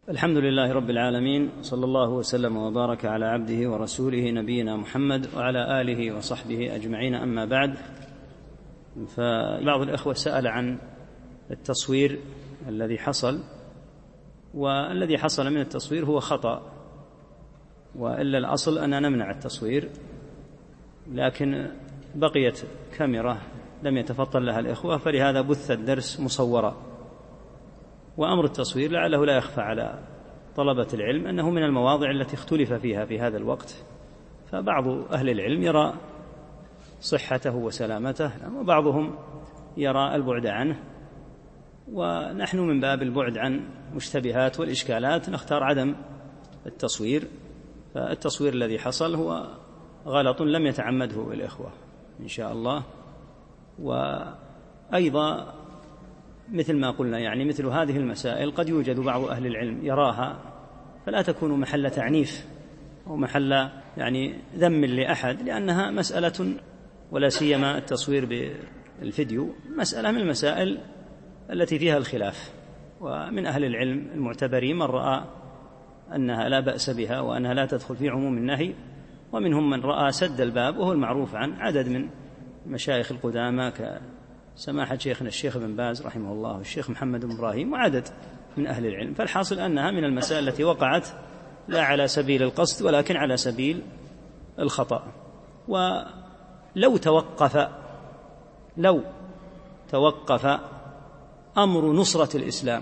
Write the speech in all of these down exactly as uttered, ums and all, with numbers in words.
الحمد لله رب العالمين، صلى الله وسلم وبارك على عبده ورسوله نبينا محمد وعلى آله وصحبه أجمعين، أما بعد. فبعض الأخوة سأل عن التصوير الذي حصل، والذي حصل من التصوير هو خطأ، وإلا الأصل أن نمنع التصوير، لكن بقيت كاميرا لم يتفطن لها الإخوة، فلهذا بث الدرس مصورا. وأمر التصوير لعله لا يخفى على طلبة العلم أنه من المواضع التي اختلف فيها في هذا الوقت، فبعض أهل العلم يرى صحته وسلامته، وبعضهم يرى البعد عنه، ونحن من باب البعد عن مشتبهات والإشكالات نختار عدم التصوير. فالتصوير الذي حصل هو غلط لم يتعمده الإخوة إن شاء الله. وأيضا مثل ما قلنا، يعني مثل هذه المسائل قد يوجد بعض أهل العلم يراها، فلا تكون محل تعنيف أو محل يعني ذم لأحد، لأنها مسألة، ولا سيما التصوير بالفيديو، مسألة من المسائل التي فيها الخلاف. ومن أهل العلم المعتبرين من رأى أنها لا بأس بها وأنها لا تدخل في عموم النهي، ومنهم من رأى سد الباب، وهو المعروف عن عدد من مشايخ القدامى كسماحة شيخنا الشيخ بن باز رحمه الله والشيخ محمد بن إبراهيم وعدد من أهل العلم. فالحاصل أنها من المسائل التي وقعت لا على سبيل القصد ولكن على سبيل الخطأ. ولو توقف لو توقف أمر نصرة الإسلام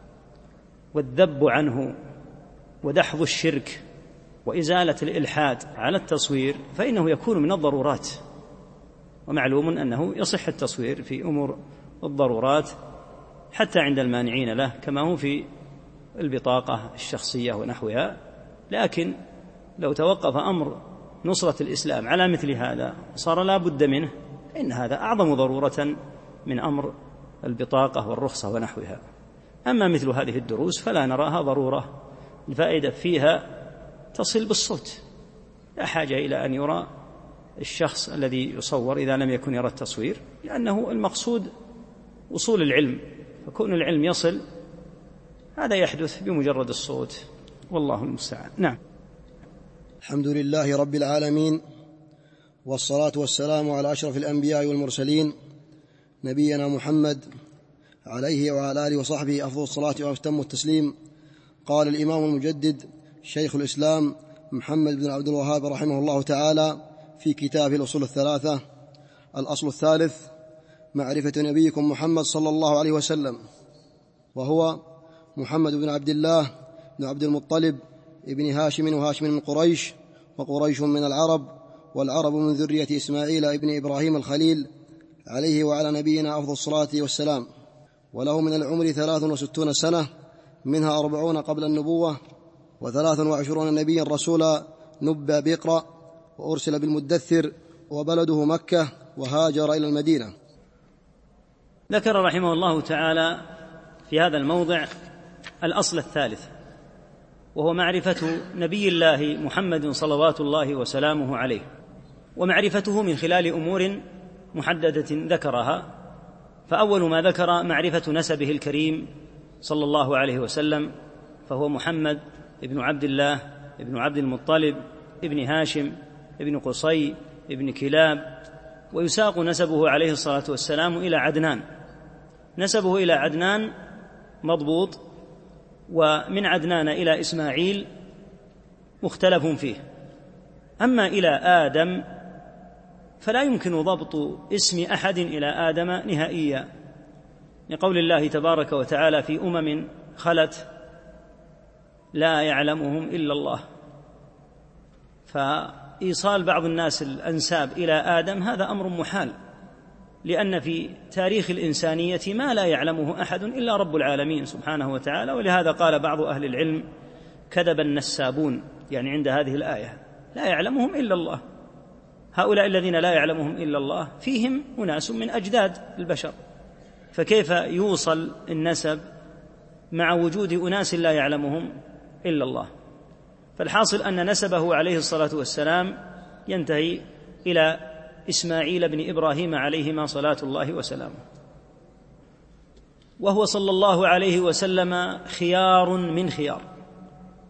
والذب عنه ودحض الشرك وإزالة الإلحاد على التصوير، فإنه يكون من الضرورات، ومعلوم أنه يصح التصوير في أمور الضرورات حتى عند المانعين له، كما هو في البطاقة الشخصية ونحوها. لكن لو توقف أمر نصرة الإسلام على مثل هذا صار لا بد منه، إن هذا أعظم ضرورة من أمر البطاقة والرخصة ونحوها. أما مثل هذه الدروس فلا نراها ضرورة، الفائدة فيها تصل بالصوت، لا حاجة إلى أن يرى الشخص الذي يصور إذا لم يكن يرى التصوير، لأنه المقصود وصول العلم، فكون العلم يصل هذا يحدث بمجرد الصوت، والله المستعان. نعم. الحمد لله رب العالمين، والصلاة والسلام على أشرف الأنبياء والمرسلين نبينا محمد عليه وعلى آله وصحبه أفضل الصلاة وأتم التسليم. قال الإمام المجدد شيخ الإسلام محمد بن عبد الوهاب رحمه الله تعالى في كتابه الأصول الثلاثة: الأصل الثالث معرفة نبيكم محمد صلى الله عليه وسلم، وهو محمد بن عبد الله بن عبد المطلب ابن هاشم، وهاشم من قريش، وقريش من العرب، والعرب من ذرية إسماعيل ابن إبراهيم الخليل عليه وعلى نبينا أفضل الصلاة والسلام. وله من العمر ثلاث وستون سنة، منها أربعون قبل النبوة، وثلاث وعشرون نبيا رسولا نبى بقرأ، وأرسل بالمدثر، وبلده مكة، وهاجر إلى المدينة. ذكر رحمه الله تعالى في هذا الموضع الأصل الثالث، وهو معرفة نبي الله محمد صلوات الله وسلامه عليه، ومعرفته من خلال أمور محددة ذكرها. فأول ما ذكر معرفة نسبه الكريم صلى الله عليه وسلم، فهو محمد ابن عبد الله ابن عبد المطلب ابن هاشم ابن قصي ابن كلاب، ويساق نسبه عليه الصلاة والسلام إلى عدنان. نسبه إلى عدنان مضبوط، ومن عدنان إلى إسماعيل مختلف فيه. أما إلى آدم فلا يمكن ضبط اسم أحد إلى آدم نهائيا، لقول الله تبارك وتعالى في أمم خلت لا يعلمهم إلا الله. فإيصال بعض الناس الأنساب إلى آدم هذا أمر محال، لأن في تاريخ الإنسانية ما لا يعلمه أحد إلا رب العالمين سبحانه وتعالى. ولهذا قال بعض أهل العلم: كذب النسابون، يعني عند هذه الآية لا يعلمهم إلا الله. هؤلاء الذين لا يعلمهم إلا الله فيهم أناس من أجداد البشر، فكيف يوصل النسب مع وجود أناس لا يعلمهم إلا الله؟ فالحاصل أن نسبه عليه الصلاة والسلام ينتهي إلى إسماعيل بن إبراهيم عليهما صلاة الله وسلامه. وهو صلى الله عليه وسلم خيار من خيار،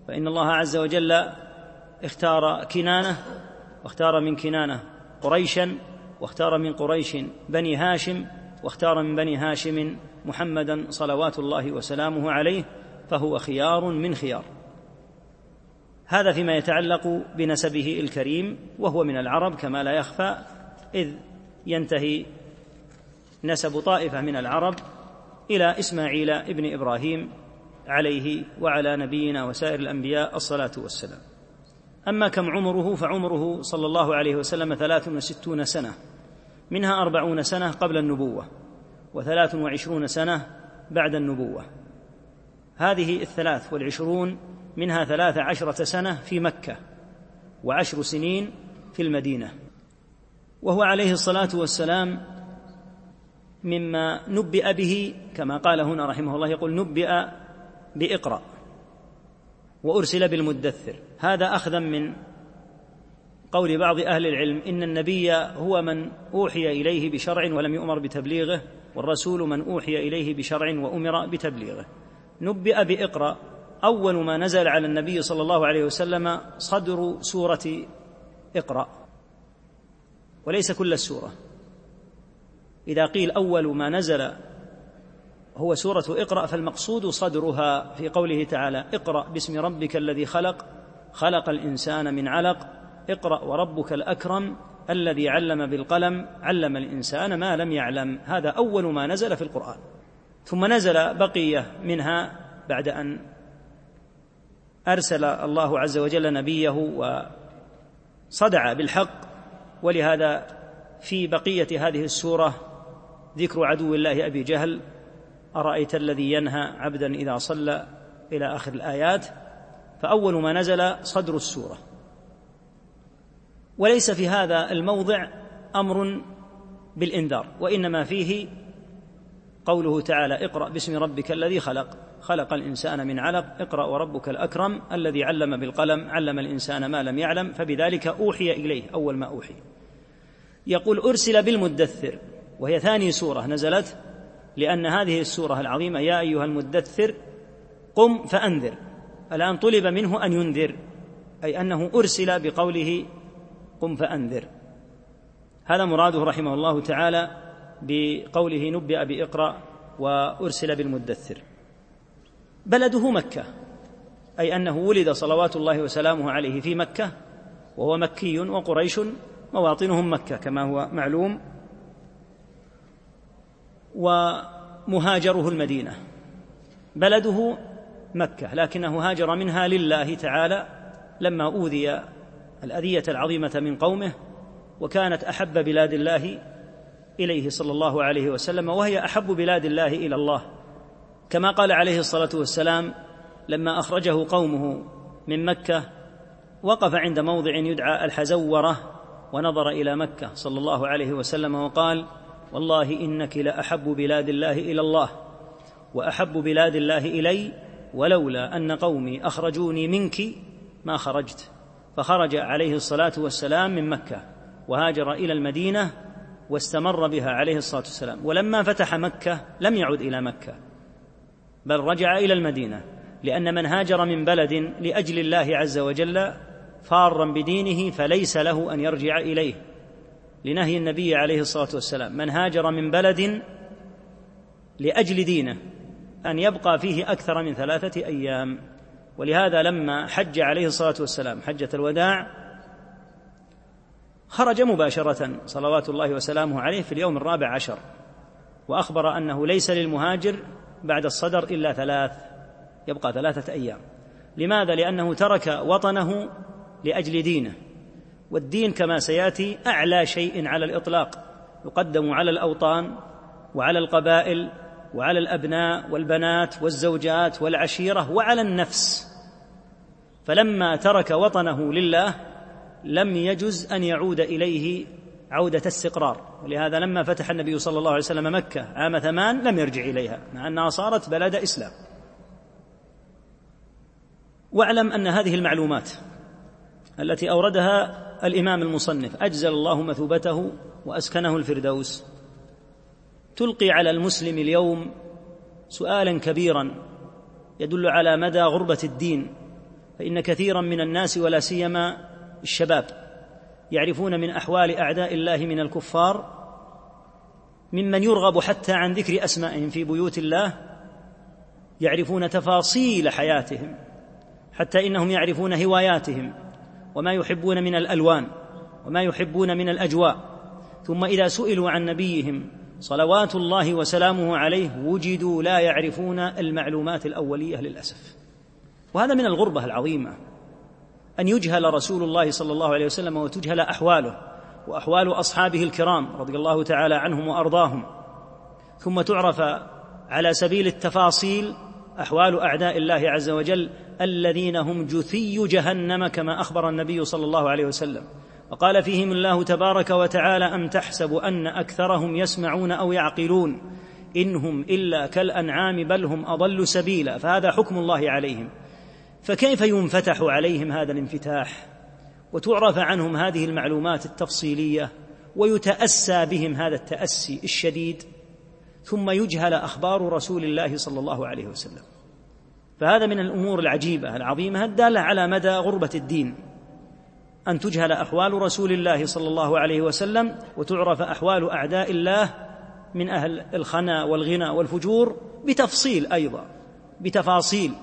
فإن الله عز وجل اختار كنانة، واختار من كنانة قريشا، واختار من قريش بني هاشم، واختار من بني هاشم محمدا صلوات الله وسلامه عليه، فهو خيار من خيار. هذا فيما يتعلق بنسبه الكريم، وهو من العرب كما لا يخفى، إذ ينتهي نسب طائفة من العرب إلى إسماعيل ابن إبراهيم عليه وعلى نبينا وسائر الأنبياء الصلاة والسلام. أما كم عمره، فعمره صلى الله عليه وسلم ثلاث وستون سنة، منها أربعون سنة قبل النبوة، وثلاث وعشرون سنة بعد النبوة. هذه الثلاث والعشرون منها ثلاث عشرة سنة في مكة، وعشر سنين في المدينة. وهو عليه الصلاة والسلام مما نبئ به، كما قال هنا رحمه الله، يقول نبئ بإقرأ وأرسل بالمدثر. هذا أخذا من قول بعض أهل العلم إن النبي هو من أوحي إليه بشرع ولم يؤمر بتبليغه، والرسول من أوحي إليه بشرع وأمر بتبليغه. نبئ بإقرأ، أول ما نزل على النبي صلى الله عليه وسلم صدر سورة اقرأ، وليس كل السورة. إذا قيل أول ما نزل هو سورة اقرأ فالمقصود صدرها، في قوله تعالى اقرأ باسم ربك الذي خلق خلق الإنسان من علق اقرأ وربك الأكرم الذي علم بالقلم علم الإنسان ما لم يعلم. هذا أول ما نزل في القرآن. ثم نزل بقية منها بعد أن أرسل الله عز وجل نبيه وصدع بالحق، ولهذا في بقية هذه السورة ذكر عدو الله أبي جهل، أرأيت الذي ينهى عبدا إذا صلى، إلى آخر الآيات. فأول ما نزل صدر السورة. وليس في هذا الموضع أمر بالإنذار، وإنما فيه قوله تعالى اقرأ باسم ربك الذي خلق خلق الإنسان من علق اقرأ وربك الأكرم الذي علم بالقلم علم الإنسان ما لم يعلم، فبذلك أوحي إليه أول ما أوحي. يقول أرسل بالمدثر، وهي ثاني سورة نزلت، لأن هذه السورة العظيمة يا أيها المدثر قم فأنذر، الآن طلب منه أن ينذر، أي أنه أرسل بقوله قم فأنذر. هذا مراده رحمه الله تعالى بقوله نبئ بإقرأ وأرسل بالمدثر. بلده مكة، أي أنه ولد صلوات الله وسلامه عليه في مكة، وهو مكي، وقريش مواطنهم مكة كما هو معلوم، ومهاجره المدينة. بلده مكة، لكنه هاجر منها لله تعالى لما أوذي الأذية العظيمة من قومه، وكانت أحب بلاد الله إليه صلى الله عليه وسلم، وهي أحب بلاد الله إلى الله، كما قال عليه الصلاة والسلام لما أخرجه قومه من مكة، وقف عند موضع يدعى الحزورة ونظر إلى مكة صلى الله عليه وسلم وقال والله إنك لأحب بلاد الله إلى الله وأحب بلاد الله إلي، ولولا أن قومي أخرجوني منك ما خرجت. فخرج عليه الصلاة والسلام من مكة وهاجر إلى المدينة واستمر بها عليه الصلاة والسلام. ولما فتح مكة لم يعد إلى مكة، بل رجع إلى المدينة، لأن من هاجر من بلد لأجل الله عز وجل فارا بدينه فليس له أن يرجع إليه، لنهي النبي عليه الصلاة والسلام من هاجر من بلد لأجل دينه أن يبقى فيه أكثر من ثلاثة أيام. ولهذا لما حج عليه الصلاة والسلام حجة الوداع خرج مباشرة صلوات الله وسلامه عليه في اليوم الرابع عشر، وأخبر أنه ليس للمهاجر بعد الصدر إلا ثلاث، يبقى ثلاثة أيام. لماذا؟ لأنه ترك وطنه لأجل دينه، والدين كما سيأتي أعلى شيء على الإطلاق، يقدم على الأوطان وعلى القبائل وعلى الأبناء والبنات والزوجات والعشيرة وعلى النفس. فلما ترك وطنه لله لم يجز أن يعود إليه عودة استقرار، ولهذا لما فتح النبي صلى الله عليه وسلم مكة عام ثمان لم يرجع إليها، مع أنها صارت بلد إسلام. واعلم أن هذه المعلومات التي أوردها الإمام المصنف أجزل الله مثوبته وأسكنه الفردوس تلقي على المسلم اليوم سؤالا كبيرا يدل على مدى غربة الدين فإن كثيرا من الناس ولا سيما الشباب يعرفون من أحوال أعداء الله من الكفار ممن يرغب حتى عن ذكر أسمائهم في بيوت الله، يعرفون تفاصيل حياتهم، حتى إنهم يعرفون هواياتهم وما يحبون من الألوان وما يحبون من الأجواء، ثم إذا سئلوا عن نبيهم صلوات الله وسلامه عليه وجدوا لا يعرفون المعلومات الأولية للأسف. وهذا من الغربة العظيمة، أن يجهل رسول الله صلى الله عليه وسلم وتجهل أحواله وأحوال أصحابه الكرام رضي الله تعالى عنهم وأرضاهم، ثم تعرف على سبيل التفاصيل أحوال أعداء الله عز وجل الذين هم جثي جهنم كما أخبر النبي صلى الله عليه وسلم، وقال فيهم الله تبارك وتعالى: أم تحسب أن أكثرهم يسمعون أو يعقلون إنهم إلا كالأنعام بل هم أضل سبيلا. فهذا حكم الله عليهم، فكيف ينفتح عليهم هذا الانفتاح وتعرف عنهم هذه المعلومات التفصيلية ويتأسى بهم هذا التأسي الشديد، ثم يجهل أخبار رسول الله صلى الله عليه وسلم؟ فهذا من الأمور العجيبة العظيمة الدالة على مدى غربة الدين، أن تجهل أحوال رسول الله صلى الله عليه وسلم وتعرف أحوال أعداء الله من أهل الخنا والغنى والفجور بتفصيل أيضا بتفاصيل.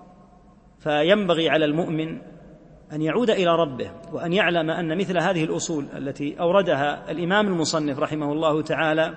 فينبغي على المؤمن أن يعود إلى ربه وأن يعلم أن مثل هذه الأصول التي أوردها الإمام المصنف رحمه الله تعالى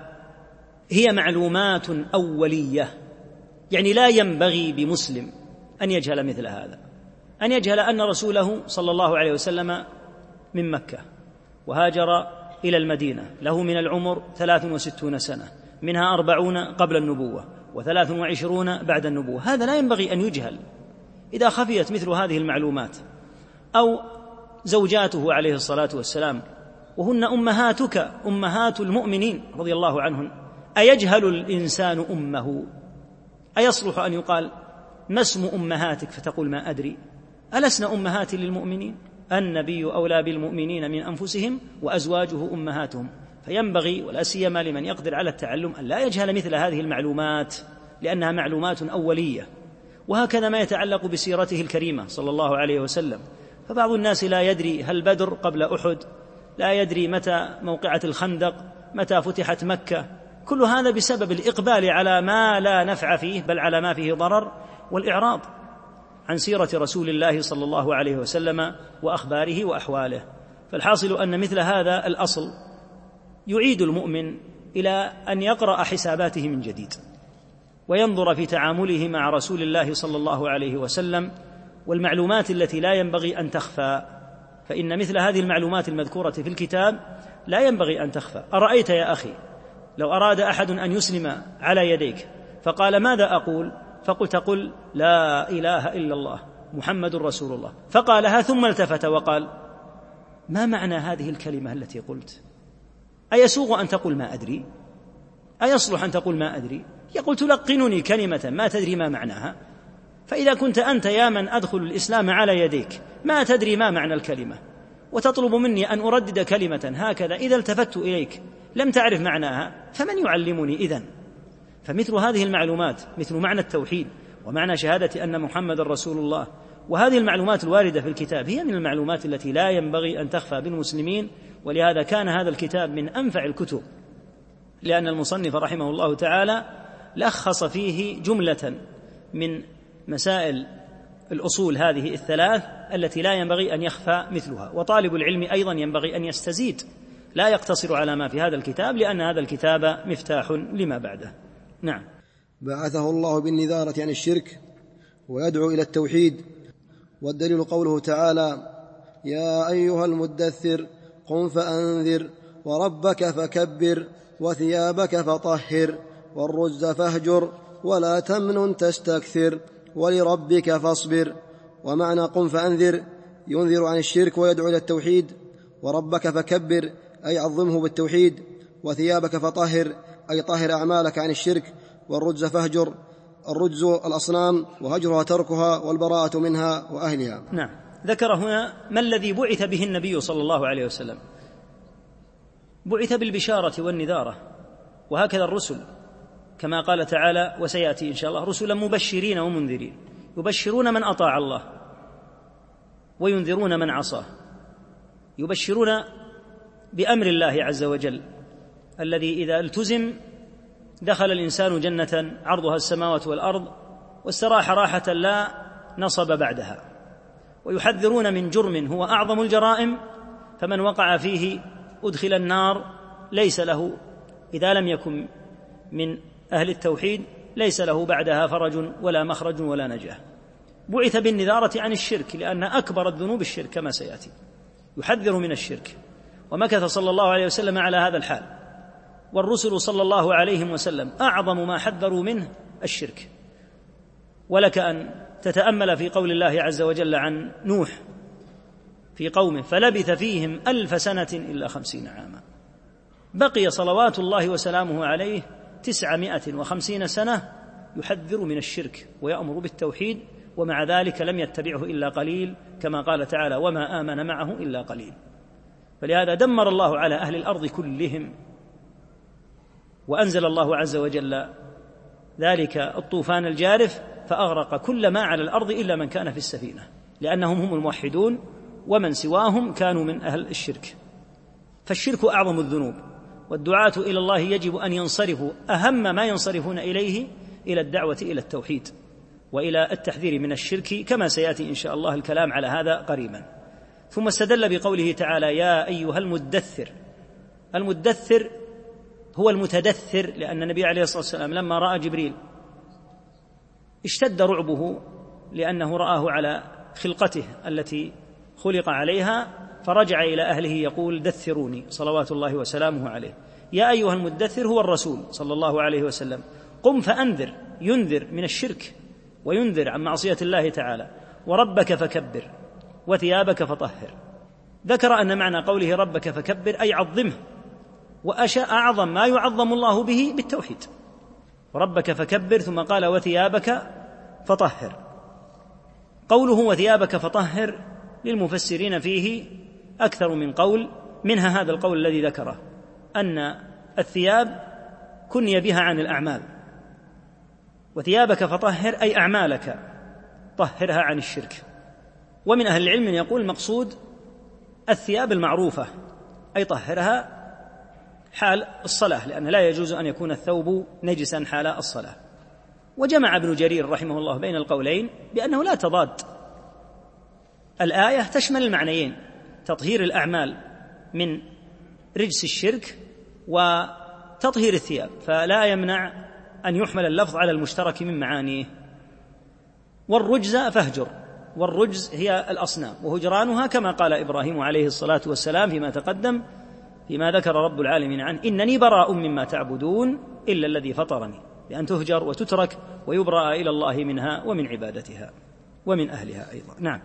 هي معلومات أولية، يعني لا ينبغي بمسلم أن يجهل مثل هذا، أن يجهل أن رسوله صلى الله عليه وسلم من مكة وهاجر إلى المدينة، له من العمر ثلاث وستون سنة، منها أربعون قبل النبوة وثلاث وعشرون بعد النبوة. هذا لا ينبغي أن يجهل. إذا خفيت مثل هذه المعلومات، أو زوجاته عليه الصلاة والسلام وهن أمهاتك أمهات المؤمنين رضي الله عنهن، أيجهل الإنسان أمه؟ أيصلح أن يقال ما اسم أمهاتك فتقول ما أدري؟ ألسن أمهات للمؤمنين؟ النبي أولى بالمؤمنين من أنفسهم وأزواجه أمهاتهم. فينبغي ولا سيما لمن يقدر على التعلم أن لا يجهل مثل هذه المعلومات، لأنها معلومات أولية. وهكذا ما يتعلق بسيرته الكريمة صلى الله عليه وسلم، فبعض الناس لا يدري هل بدر قبل أحد، لا يدري متى موقعة الخندق، متى فتحت مكة. كل هذا بسبب الإقبال على ما لا نفع فيه بل على ما فيه ضرر، والإعراض عن سيرة رسول الله صلى الله عليه وسلم وأخباره وأحواله. فالحاصل أن مثل هذا الأصل يعيد المؤمن إلى أن يقرأ حساباته من جديد وينظر في تعامله مع رسول الله صلى الله عليه وسلم والمعلومات التي لا ينبغي أن تخفى، فإن مثل هذه المعلومات المذكورة في الكتاب لا ينبغي أن تخفى. أرأيت يا أخي لو أراد أحد أن يسلم على يديك فقال ماذا أقول؟ فقلت قل لا إله إلا الله محمد رسول الله، فقالها ثم التفت وقال ما معنى هذه الكلمة التي قلت؟ أيسوغ أن تقول ما أدري؟ أيصلح أن تقول ما أدري؟ يقول تلقنني كلمة ما تدري ما معناها. فإذا كنت أنت يا من أدخل الإسلام على يديك ما تدري ما معنى الكلمة وتطلب مني أن أردد كلمة هكذا إذا التفت إليك لم تعرف معناها، فمن يعلمني إذن؟ فمثل هذه المعلومات مثل معنى التوحيد ومعنى شهادة أن محمد رسول الله، وهذه المعلومات الواردة في الكتاب هي من المعلومات التي لا ينبغي أن تخفى بالمسلمين. ولهذا كان هذا الكتاب من أنفع الكتب، لأن المصنف رحمه الله تعالى لخص فيه جملة من مسائل الأصول هذه الثلاث التي لا ينبغي أن يخفى مثلها. وطالب العلم أيضا ينبغي أن يستزيد، لا يقتصر على ما في هذا الكتاب، لأن هذا الكتاب مفتاح لما بعده. نعم. بعثه الله بالنذارة عن الشرك ويدعو إلى التوحيد، والدليل قوله تعالى يا أيها المدثر قم فأنذر وربك فكبر وثيابك فطهر والرجز فاهجر ولا تمنن تستكثر ولربك فاصبر. ومعنى قم فأنذر ينذر عن الشرك ويدعو إلى التوحيد، وربك فكبر أي عظمه بالتوحيد، وثيابك فطهر أي طهر أعمالك عن الشرك، والرجز فاهجر الرجز الأصنام وهجرها تركها والبراءة منها وأهلها. نعم. ذكر هنا ما الذي بعث به النبي صلى الله عليه وسلم، بعث بالبشارة والنذارة، وهكذا الرسل كما قال تعالى وسيأتي إن شاء الله رسلا مبشرين ومنذرين، يبشرون من أطاع الله وينذرون من عصاه، يبشرون بأمر الله عز وجل الذي إذا التزم دخل الإنسان جنة عرضها السماوات والأرض واستراح راحة لا نصب بعدها، ويحذرون من جرم هو أعظم الجرائم، فمن وقع فيه أدخل النار ليس له إذا لم يكن من أهل التوحيد ليس له بعدها فرج ولا مخرج ولا نجاة. بعث بالنذارة عن الشرك لأن أكبر الذنوب الشرك كما سيأتي، يحذر من الشرك، ومكث صلى الله عليه وسلم على هذا الحال، والرسل صلى الله عليه وسلم أعظم ما حذروا منه الشرك. ولك أن تتأمل في قول الله عز وجل عن نوح في قومه فلبث فيهم ألف سنة إلا خمسين عاما، بقي صلوات الله وسلامه عليه تسعمائة وخمسين سنة يحذر من الشرك ويأمر بالتوحيد، ومع ذلك لم يتبعه إلا قليل، كما قال تعالى وما آمن معه إلا قليل. فلهذا دمر الله على أهل الأرض كلهم، وأنزل الله عز وجل ذلك الطوفان الجارف فأغرق كل ما على الأرض إلا من كان في السفينة، لأنهم هم الموحدون ومن سواهم كانوا من أهل الشرك. فالشرك أعظم الذنوب، والدعاة إلى الله يجب أن ينصرفوا أهم ما ينصرفون إليه إلى الدعوة إلى التوحيد وإلى التحذير من الشرك، كما سيأتي إن شاء الله الكلام على هذا قريبا. ثم استدل بقوله تعالى يا أيها المدثر. المدثر هو المتدثر، لأن النبي عليه الصلاة والسلام لما رأى جبريل اشتد رعبه لأنه رآه على خلقته التي خلق عليها، فرجع إلى أهله يقول دثروني صلوات الله وسلامه عليه. يا أيها المدثر هو الرسول صلى الله عليه وسلم، قم فأنذر، ينذر من الشرك وينذر عن معصية الله تعالى. وربك فكبر وثيابك فطهر. ذكر أن معنى قوله ربك فكبر أي عظمه، وأشاء أعظم ما يعظم الله به بالتوحيد. ربك فكبر، ثم قال وثيابك فطهر. قوله وثيابك فطهر للمفسرين فيه أكثر من قول، منها هذا القول الذي ذكره أن الثياب كني بها عن الأعمال، وثيابك فطهر أي أعمالك طهرها عن الشرك. ومن أهل العلم من يقول المقصود الثياب المعروفة أي طهرها حال الصلاة، لأن لا يجوز أن يكون الثوب نجسا حال الصلاة. وجمع ابن جرير رحمه الله بين القولين بأنه لا تضاد، الآية تشمل المعنيين، تطهير الأعمال من رجس الشرك وتطهير الثياب، فلا يمنع أن يحمل اللفظ على المشترك من معانيه. والرجز فاهجر، والرجز هي الأصنام وهجرانها، كما قال إبراهيم عليه الصلاة والسلام فيما تقدم فيما ذكر رب العالمين عنه إنني براء مما تعبدون إلا الذي فطرني، بأن تهجر وتترك ويبرأ إلى الله منها ومن عبادتها ومن أهلها أيضا. نعم.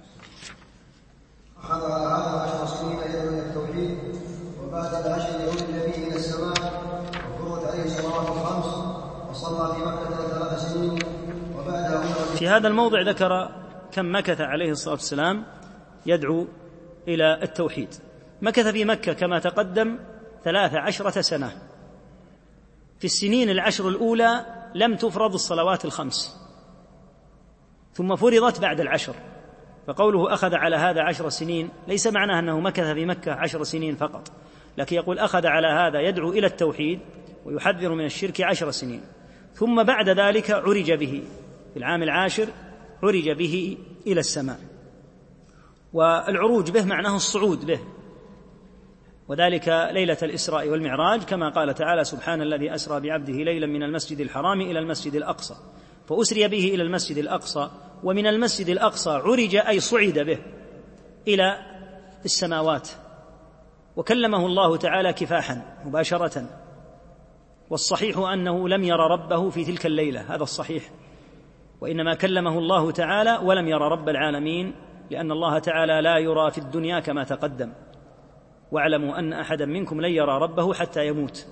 أخذ على هذا عشر سنين يدعو إلى التوحيد، وبعد العشر يعود النبي إلى السماء وفرضت عليه الصلوات الخمس، وصلى في مكة ثلاث سنين وبعدها. في هذا الموضع ذكر كم مكث عليه الصلاة والسلام يدعو إلى التوحيد. مكث في مكة كما تقدم ثلاث عشرة سنة. في السنين العشر الأولى لم تفرض الصلوات الخمس، ثم فرضت بعد العشر. فقوله أخذ على هذا عشر سنين ليس معناه أنه مكث في مكة عشر سنين فقط، لكن يقول أخذ على هذا يدعو إلى التوحيد ويحذر من الشرك عشر سنين، ثم بعد ذلك عرج به في العام العاشر، عرج به إلى السماء. والعروج به معناه الصعود به، وذلك ليلة الإسراء والمعراج، كما قال تعالى سبحان الذي أسرى بعبده ليلا من المسجد الحرام إلى المسجد الأقصى، فأسري به إلى المسجد الأقصى، ومن المسجد الأقصى عرج أي صعد به إلى السماوات، وكلمه الله تعالى كفاحا مباشرة. والصحيح أنه لم ير ربه في تلك الليلة، هذا الصحيح، وإنما كلمه الله تعالى ولم ير رب العالمين، لأن الله تعالى لا يرى في الدنيا كما تقدم. واعلموا أن أحدا منكم لن يرى ربه حتى يموت.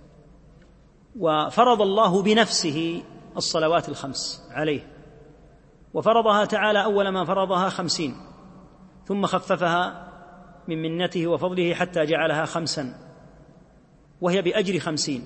وفرض الله بنفسه الصلوات الخمس عليه، وفرضها تعالى أول ما فرضها خمسين، ثم خففها من منته وفضله حتى جعلها خمسا، وهي بأجر خمسين.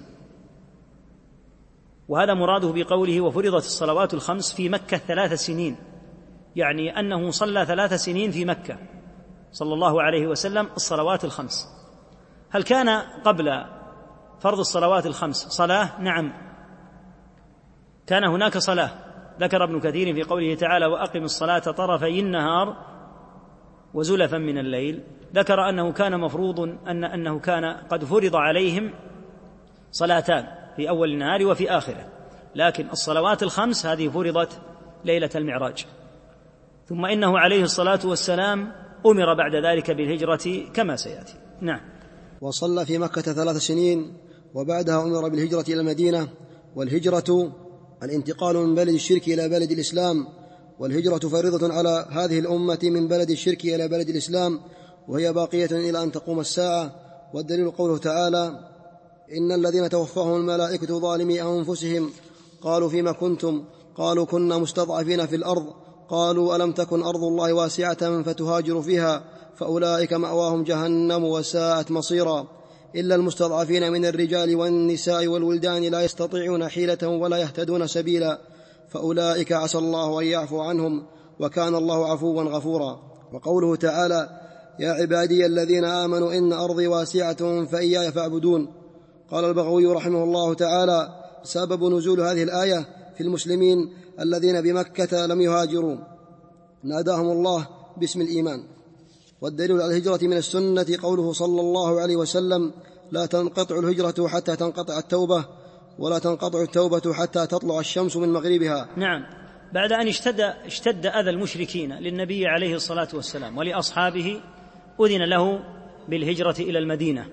وهذا مراده بقوله وفرضت الصلوات الخمس في مكة ثلاث سنين، يعني أنه صلى ثلاث سنين في مكة صلى الله عليه وسلم الصلوات الخمس. هل كان قبل فرض الصلوات الخمس صلاة؟ نعم، كان هناك صلاة. ذكر ابن كثير في قوله تعالى: وأقم الصلاة طرفي النهار وزلفا من الليل، ذكر أنه كان مفروض أن أنه كان قد فرض عليهم صلاتان في أول النهار وفي آخره، لكن الصلوات الخمس هذه فرضت ليلة المعراج. ثم إنه عليه الصلاة والسلام أمر بعد ذلك بالهجرة كما سيأتي. نعم. وصلى في مكة ثلاث سنين وبعدها أمر بالهجرة إلى المدينة. والهجرة الانتقال من بلد الشرك إلى بلد الإسلام، والهجرة فريضة على هذه الأمة من بلد الشرك إلى بلد الإسلام، وهي باقية إلى أن تقوم الساعة. والدليل قوله تعالى: إن الذين توفاهم الملائكة ظالمي أنفسهم قالوا فيما كنتم؟ قالوا كنا مستضعفين في الأرض. قالوا ألم تكن أرض الله واسعة فتهاجروا فيها فأولئك مأواهم جهنم وساءت مصيرا. إلا المستضعفين من الرجال والنساء والولدان لا يستطيعون حيلة ولا يهتدون سبيلا فأولئك عسى الله أن يعفو عنهم وكان الله عفوا غفورا. وقوله تعالى: يا عبادي الذين آمنوا إن أرضي واسعة فإياي فاعبدون. قال البغوي رحمه الله تعالى: سبب نزول هذه الآية في المسلمين الذين بمكة لم يهاجروا ناداهم الله باسم الإيمان. والدليل على الهجرة من السنة قوله صلى الله عليه وسلم: لا تنقطع الهجرة حتى تنقطع التوبة، ولا تنقطع التوبة حتى تطلع الشمس من مغربها. نعم. بعد أن اشتد, اشتد أذى المشركين للنبي عليه الصلاة والسلام ولأصحابه أذن له بالهجرة إلى المدينة.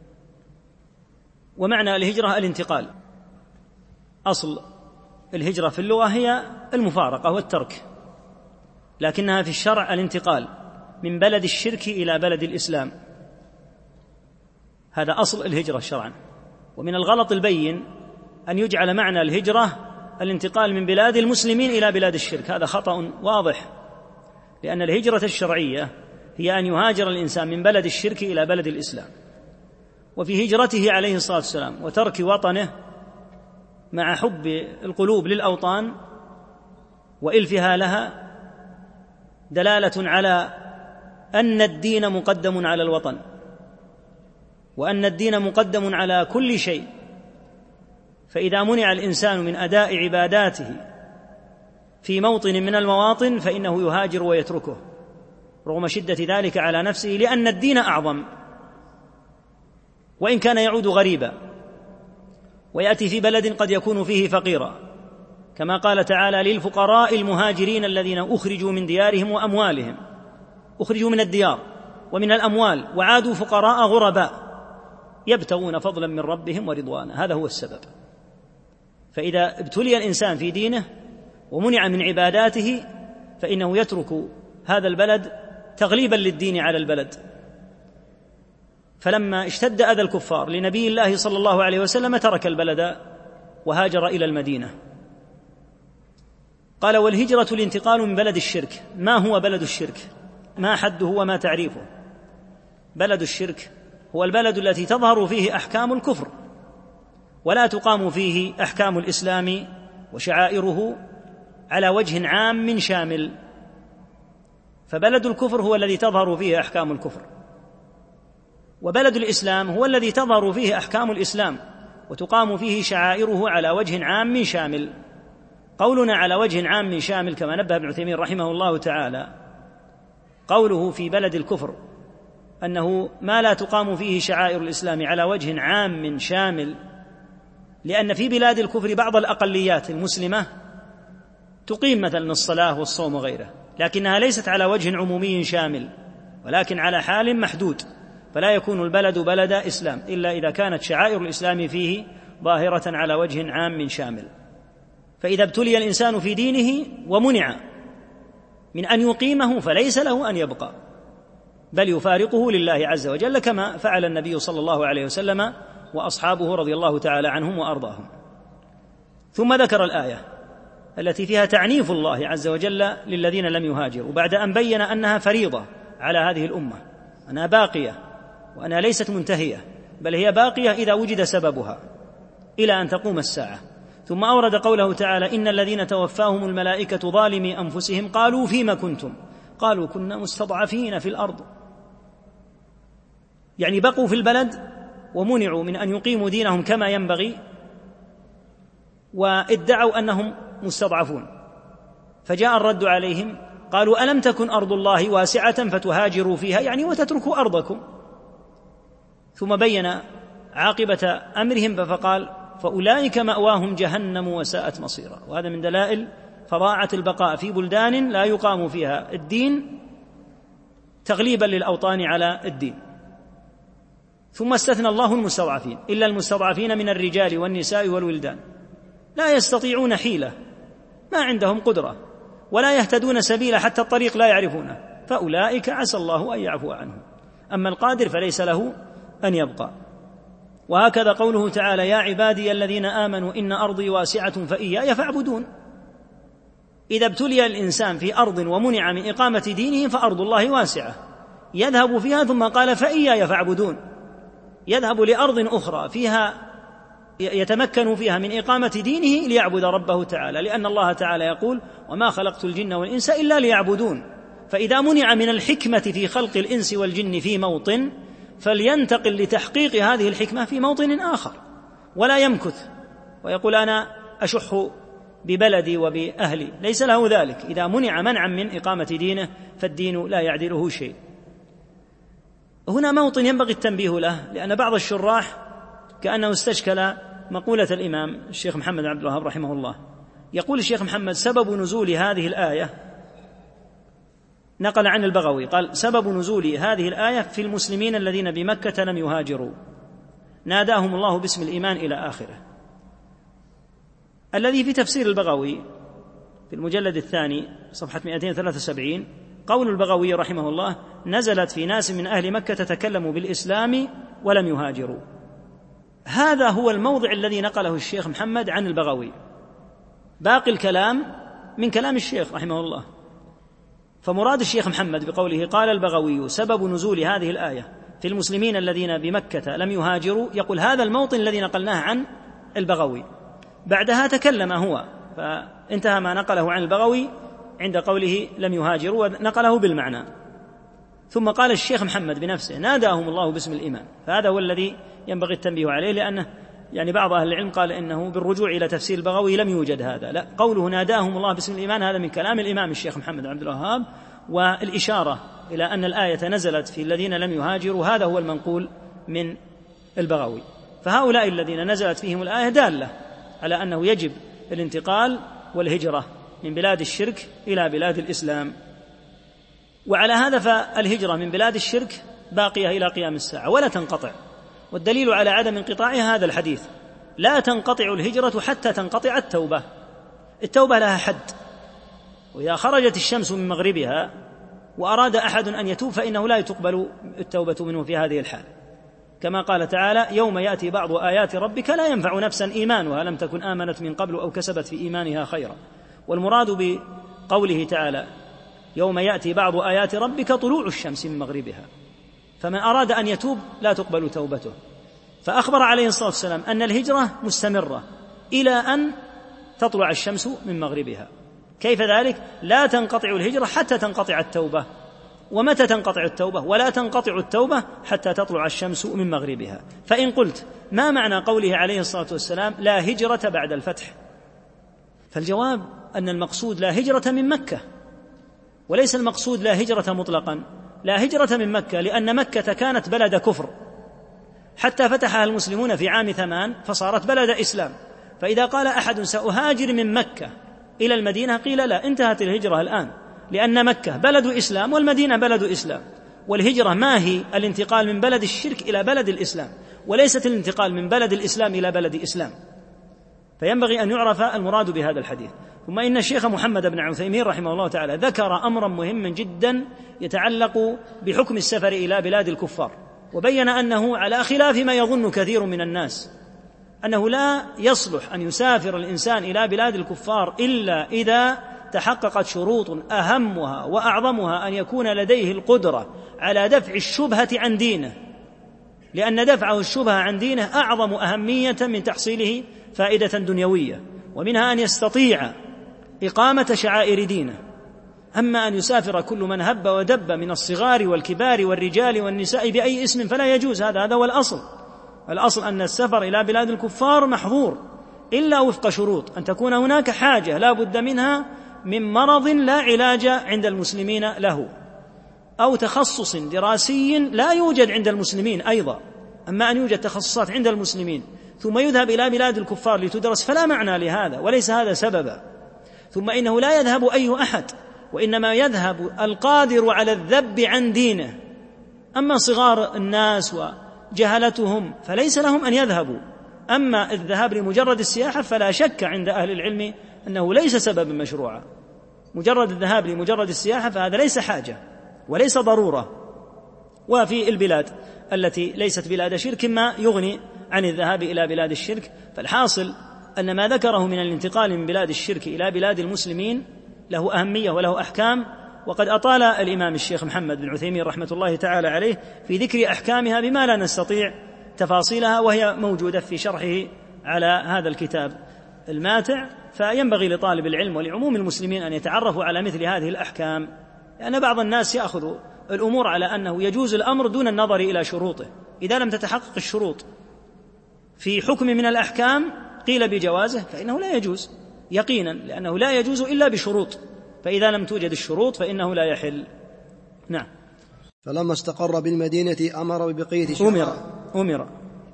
ومعنى الهجرة الانتقال. أصل الهجرة في اللغة هي المفارقة والترك، لكنها في الشرع الانتقال من بلد الشرك إلى بلد الإسلام، هذا أصل الهجرة شرعا. ومن الغلط البين أن يجعل معنى الهجرة الانتقال من بلاد المسلمين إلى بلاد الشرك، هذا خطأ واضح، لأن الهجرة الشرعية هي أن يهاجر الإنسان من بلد الشرك إلى بلد الإسلام. وفي هجرته عليه الصلاة والسلام وترك وطنه مع حب القلوب للأوطان وإلفها لها دلالة على أن الدين مقدم على الوطن، وأن الدين مقدم على كل شيء. فإذا منع الإنسان من أداء عباداته في موطن من المواطن فإنه يهاجر ويتركه رغم شدة ذلك على نفسه، لأن الدين أعظم، وإن كان يعود غريبا ويأتي في بلد قد يكون فيه فقيرا، كما قال تعالى: للفقراء المهاجرين الذين أخرجوا من ديارهم وأموالهم، أخرجوا من الديار ومن الأموال وعادوا فقراء غرباء يبتغون فضلا من ربهم ورضوانا، هذا هو السبب. فإذا ابتلي الإنسان في دينه ومنع من عباداته فإنه يترك هذا البلد تغليبا للدين على البلد. فلما اشتد أذى الكفار لنبي الله صلى الله عليه وسلم ترك البلد وهاجر إلى المدينة. قال: والهجرة الانتقال من بلد الشرك. ما هو بلد الشرك؟ ما حده وما تعريفه؟ بلد الشرك هو البلد التي تظهر فيه أحكام الكفر ولا تقام فيه أحكام الإسلام وشعائره على وجه عام شامل. فبلد الكفر هو الذي تظهر فيه أحكام الكفر، وبلد الإسلام هو الذي تظهر فيه أحكام الإسلام وتقام فيه شعائره على وجه عام شامل. قولنا على وجه عام شامل كما نبه ابن عثيمين رحمه الله تعالى، قوله في بلد الكفر أنه ما لا تقام فيه شعائر الإسلام على وجه عام شامل، لأن في بلاد الكفر بعض الأقليات المسلمة تقيم مثلا الصلاة والصوم وغيره، لكنها ليست على وجه عمومي شامل ولكن على حال محدود، فلا يكون البلد بلد إسلام إلا إذا كانت شعائر الإسلام فيه ظاهرة على وجه عام شامل. فإذا ابتلي الإنسان في دينه ومنع من أن يقيمه فليس له أن يبقى، بل يفارقه لله عز وجل كما فعل النبي صلى الله عليه وسلم وأصحابه رضي الله تعالى عنهم وأرضاهم. ثم ذكر الآية التي فيها تعنيف الله عز وجل للذين لم يهاجروا بعد أن بين أنها فريضة على هذه الأمة، أنها باقية وأنها ليست منتهية، بل هي باقية إذا وجد سببها إلى أن تقوم الساعة. ثم أورد قوله تعالى: إن الذين توفاهم الملائكة ظالمي أنفسهم قالوا فيما كنتم؟ قالوا كنا مستضعفين في الأرض، يعني بقوا في البلد ومنعوا من أن يقيموا دينهم كما ينبغي، وادعوا أنهم مستضعفون، فجاء الرد عليهم قالوا: ألم تكن أرض الله واسعة فتهاجروا فيها، يعني وتتركوا أرضكم. ثم بين عاقبة أمرهم فقال: فأولئك مأواهم جهنم وساءت مصيرا. وهذا من دلائل فظاعة البقاء في بلدان لا يقام فيها الدين تغليبا للأوطان على الدين. ثم استثنى الله المستضعفين: إلا المستضعفين من الرجال والنساء والولدان، لا يستطيعون حيلة، ما عندهم قدرة، ولا يهتدون سبيلا، حتى الطريق لا يعرفونه، فأولئك عسى الله أن يعفو عنهم. أما القادر فليس له أن يبقى. وهكذا قوله تعالى: يا عبادي الذين آمنوا إن أرضي واسعة فإياي فاعبدون. إذا ابتلي الإنسان في أرض ومنع من إقامة دينه فأرض الله واسعة، يذهب فيها، ثم قال: فإياي فاعبدون، يذهب لأرض أخرى فيها يتمكن فيها من إقامة دينه ليعبد ربه تعالى، لأن الله تعالى يقول: وما خلقت الجن والإنس إلا ليعبدون. فإذا منع من الحكمة في خلق الإنس والجن في موطن، فلينتقل لتحقيق هذه الحكمة في موطن آخر، ولا يمكث ويقول: أنا أشح ببلدي وبأهلي، ليس له ذلك. إذا منع منعا من إقامة دينه فالدين لا يعدله شيء. هنا موطن ينبغي التنبيه له، لأن بعض الشراح كأنه استشكل مقولة الإمام الشيخ محمد عبد الوهاب رحمه الله. يقول الشيخ محمد: سبب نزول هذه الآية، نقل عن البغوي قال: سبب نزول هذه الآية في المسلمين الذين بمكة لم يهاجروا، ناداهم الله باسم الإيمان إلى آخره. الذي في تفسير البغوي في المجلد الثاني صفحة مئتين وثلاثة وسبعين قول البغوي رحمه الله: نزلت في ناس من أهل مكة تكلموا بالإسلام ولم يهاجروا. هذا هو الموضع الذي نقله الشيخ محمد عن البغوي، باقي الكلام من كلام الشيخ رحمه الله. فمراد الشيخ محمد بقوله قال البغوي سبب نزول هذه الآية في المسلمين الذين بمكة لم يهاجروا، يقول هذا الموطن الذي نقلناه عن البغوي. بعدها تكلم هو فانتهى ما نقله عن البغوي عند قوله لم يهاجروا، ونقله بالمعنى. ثم قال الشيخ محمد بنفسه: ناداهم الله باسم الإيمان. فهذا هو الذي ينبغي التنبيه عليه، لأنه يعني بعض أهل العلم قال إنه بالرجوع إلى تفسير البغوي لم يوجد هذا، لا، قوله ناداهم الله باسم الإيمان هذا من كلام الإمام الشيخ محمد عبد الوهاب، والإشارة إلى أن الآية نزلت في الذين لم يهاجروا هذا هو المنقول من البغوي. فهؤلاء الذين نزلت فيهم الآية دالة على أنه يجب الانتقال والهجرة من بلاد الشرك إلى بلاد الإسلام. وعلى هذا فالهجرة من بلاد الشرك باقية إلى قيام الساعة ولا تنقطع، والدليل على عدم انقطاعها هذا الحديث: لا تنقطع الهجرة حتى تنقطع التوبة. التوبة لها حد، وإذا خرجت الشمس من مغربها وأراد أحد أن يتوب فإنه لا تقبل التوبة منه في هذه الحال، كما قال تعالى: يوم يأتي بعض آيات ربك لا ينفع نفسا إيمانها لم تكن آمنت من قبل أو كسبت في إيمانها خيرا. والمراد بقوله تعالى يوم يأتي بعض آيات ربك طلوع الشمس من مغربها، فمن أراد أن يتوب لا تقبل توبته. فأخبر عليه الصلاة والسلام أن الهجرة مستمرة إلى أن تطلع الشمس من مغربها. كيف ذلك؟ لا تنقطع الهجرة حتى تنقطع التوبة. ومتى تنقطع التوبة؟ ولا تنقطع التوبة حتى تطلع الشمس من مغربها. فإن قلت ما معنى قوله عليه الصلاة والسلام لا هجرة بعد الفتح؟ فالجواب أن المقصود لا هجرة من مكة، وليس المقصود لا هجرة مطلقا. لا هجرة من مكة لأن مكة كانت بلد كفر حتى فتحها المسلمون في عام ثمان فصارت بلد إسلام. فإذا قال أحد سأهاجر من مكة إلى المدينة قيل لا، انتهت الهجرة الآن، لأن مكة بلد إسلام والمدينة بلد إسلام. والهجرة ما هي الانتقال من بلد الشرك إلى بلد الإسلام، وليست الانتقال من بلد الإسلام إلى بلد إسلام. فينبغي أن يعرف المراد بهذا الحديث. ثم إن الشيخ محمد بن عثيمين رحمه الله تعالى ذكر أمرا مهما جدا يتعلق بحكم السفر إلى بلاد الكفار، وبين أنه على خلاف ما يظن كثير من الناس، أنه لا يصلح أن يسافر الإنسان إلى بلاد الكفار إلا إذا تحققت شروط أهمها وأعظمها أن يكون لديه القدرة على دفع الشبهة عن دينه، لأن دفعه الشبهة عن دينه أعظم أهمية من تحصيله فائدة دنيوية. ومنها أن يستطيع إقامة شعائر دينه. أما أن يسافر كل من هب ودب من الصغار والكبار والرجال والنساء بأي اسم فلا يجوز. هذا هذا هو الأصل. الأصل أن السفر إلى بلاد الكفار محظور إلا وفق شروط، أن تكون هناك حاجة لا بد منها من مرض لا علاج عند المسلمين له، أو تخصص دراسي لا يوجد عند المسلمين أيضا. أما أن يوجد تخصصات عند المسلمين ثم يذهب إلى بلاد الكفار لتدرس فلا معنى لهذا، وليس هذا سببا. ثم إنه لا يذهب أي أحد، وإنما يذهب القادر على الذب عن دينه. أما صغار الناس وجهلتهم فليس لهم أن يذهبوا. أما الذهاب لمجرد السياحة فلا شك عند أهل العلم أنه ليس سببا مشروعا. مجرد الذهاب لمجرد السياحة فهذا ليس حاجة وليس ضرورة. وفي البلاد التي ليست بلاد شرك ما يغني عن الذهاب إلى بلاد الشرك. فالحاصل أن ما ذكره من الانتقال من بلاد الشرك إلى بلاد المسلمين له أهمية وله أحكام، وقد أطال الإمام الشيخ محمد بن عثيمين رحمة الله تعالى عليه في ذكر أحكامها بما لا نستطيع تفاصيلها، وهي موجودة في شرحه على هذا الكتاب الماتع. فينبغي لطالب العلم ولعموم المسلمين أن يتعرفوا على مثل هذه الأحكام، لأن بعض الناس يأخذ الأمور على أنه يجوز الأمر دون النظر إلى شروطه. إذا لم تتحقق الشروط في حكم من الأحكام قيل بجوازه فإنه لا يجوز يقينا، لأنه لا يجوز إلا بشروط، فإذا لم توجد الشروط فإنه لا يحل. نعم. فلما استقر بالمدينة أمر ببقية شرائع أمر أمر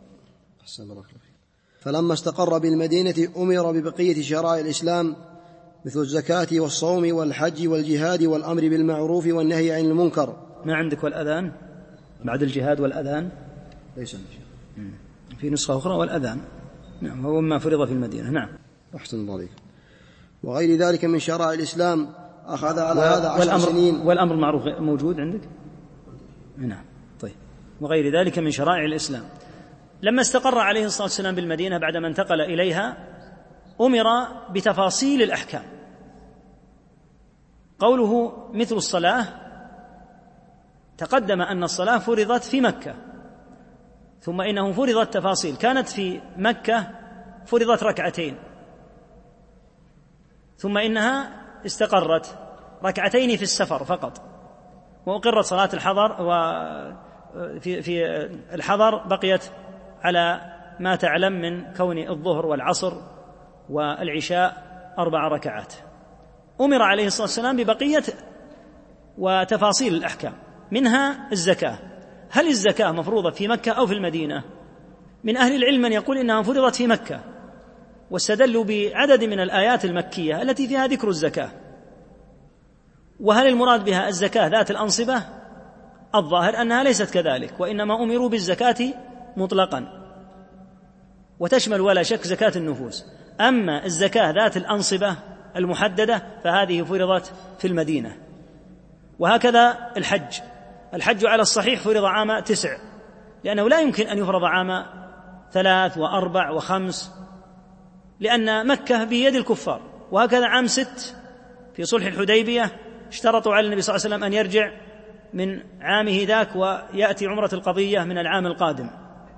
فلما استقر بالمدينة أمر ببقية شرائع الإسلام مثل الزكاة والصوم والحج والجهاد والأمر بالمعروف والنهي عن المنكر. ما عندك والأذان بعد الجهاد والأذان؟ ليس في نسخة أخرى والأذان. نعم، هو ما فرض في المدينة. نعم. أحسن الله عليك. وغير ذلك من شرائع الإسلام أخذ على هذا عشر والأمر سنين. والأمر المعروف موجود عندك؟ نعم. طيب. وغير ذلك من شرائع الإسلام. لما استقر عليه الصلاة والسلام بالمدينة بعدما انتقل إليها أمر بتفاصيل الأحكام. قوله مثل الصلاة، تقدم أن الصلاة فرضت في مكة، ثم إنه فرضت تفاصيل. كانت في مكة فرضت ركعتين، ثم إنها استقرت ركعتين في السفر فقط، وأقرت صلاة الحضر، وفي في الحضر بقيت على ما تعلم من كون الظهر والعصر والعشاء أربع ركعات. أمر عليه الصلاة والسلام ببقية وتفاصيل الأحكام، منها الزكاة. هل الزكاة مفروضة في مكة أو في المدينة؟ من أهل العلم من يقول إنها فرضت في مكة، واستدلوا بعدد من الآيات المكية التي فيها ذكر الزكاة. وهل المراد بها الزكاة ذات الأنصبة؟ الظاهر أنها ليست كذلك، وإنما أمروا بالزكاة مطلقا، وتشمل ولا شك زكاة النفوس. أما الزكاة ذات الأنصبة المحددة فهذه فرضت في المدينة. وهكذا الحج. الحج على الصحيح فرض عام تسع، لأنه لا يمكن أن يفرض عام ثلاث وأربع وخمس، لأن مكة بيد الكفار. وهكذا عام ست في صلح الحديبية اشترطوا على النبي صلى الله عليه وسلم أن يرجع من عامه ذاك ويأتي عمرة القضية من العام القادم،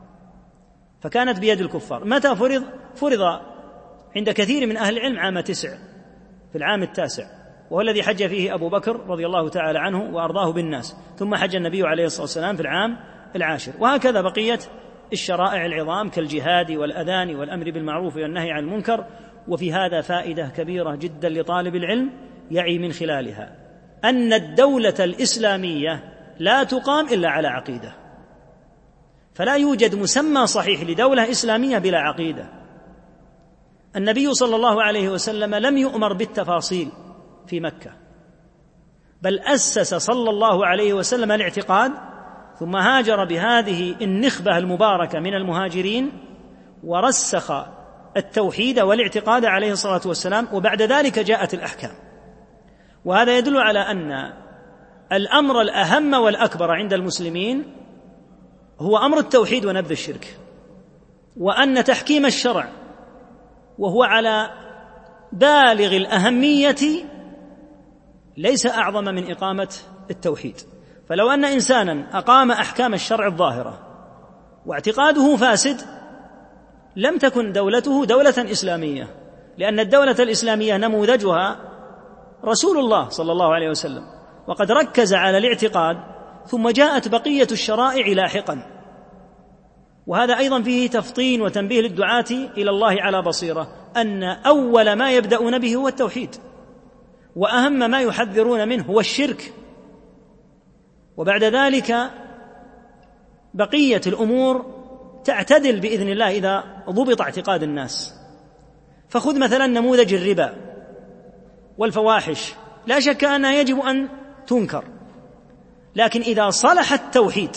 فكانت بيد الكفار. متى فرض؟ فرض عند كثير من أهل العلم عام تسع، في العام التاسع، وهو الذي حج فيه أبو بكر رضي الله تعالى عنه وأرضاه بالناس، ثم حج النبي عليه الصلاة والسلام في العام العاشر. وهكذا بقية الشرائع العظام كالجهاد والأذان والأمر بالمعروف والنهي عن المنكر. وفي هذا فائدة كبيرة جدا لطالب العلم يعي من خلالها أن الدولة الإسلامية لا تقام إلا على عقيدة، فلا يوجد مسمى صحيح لدولة إسلامية بلا عقيدة. النبي صلى الله عليه وسلم لم يؤمر بالتفاصيل في مكة، بل أسس صلى الله عليه وسلم الاعتقاد، ثم هاجر بهذه النخبة المباركة من المهاجرين ورسخ التوحيد والاعتقاد عليه الصلاة والسلام، وبعد ذلك جاءت الأحكام. وهذا يدل على أن الأمر الأهم والأكبر عند المسلمين هو أمر التوحيد ونبذ الشرك، وأن تحكيم الشرع وهو على بالغ الأهمية ليس أعظم من إقامة التوحيد. فلو أن إنسانا أقام أحكام الشرع الظاهرة واعتقاده فاسد لم تكن دولته دولة إسلامية، لأن الدولة الإسلامية نموذجها رسول الله صلى الله عليه وسلم، وقد ركز على الاعتقاد ثم جاءت بقية الشرائع لاحقا. وهذا أيضا فيه تفطين وتنبيه للدعاة إلى الله على بصيرة أن أول ما يبدأون به هو التوحيد، وأهم ما يحذرون منه هو الشرك، وبعد ذلك بقية الأمور تعتدل بإذن الله إذا ضبط اعتقاد الناس. فخذ مثلا نموذج الربا والفواحش، لا شك أنها يجب أن تنكر، لكن إذا صلح التوحيد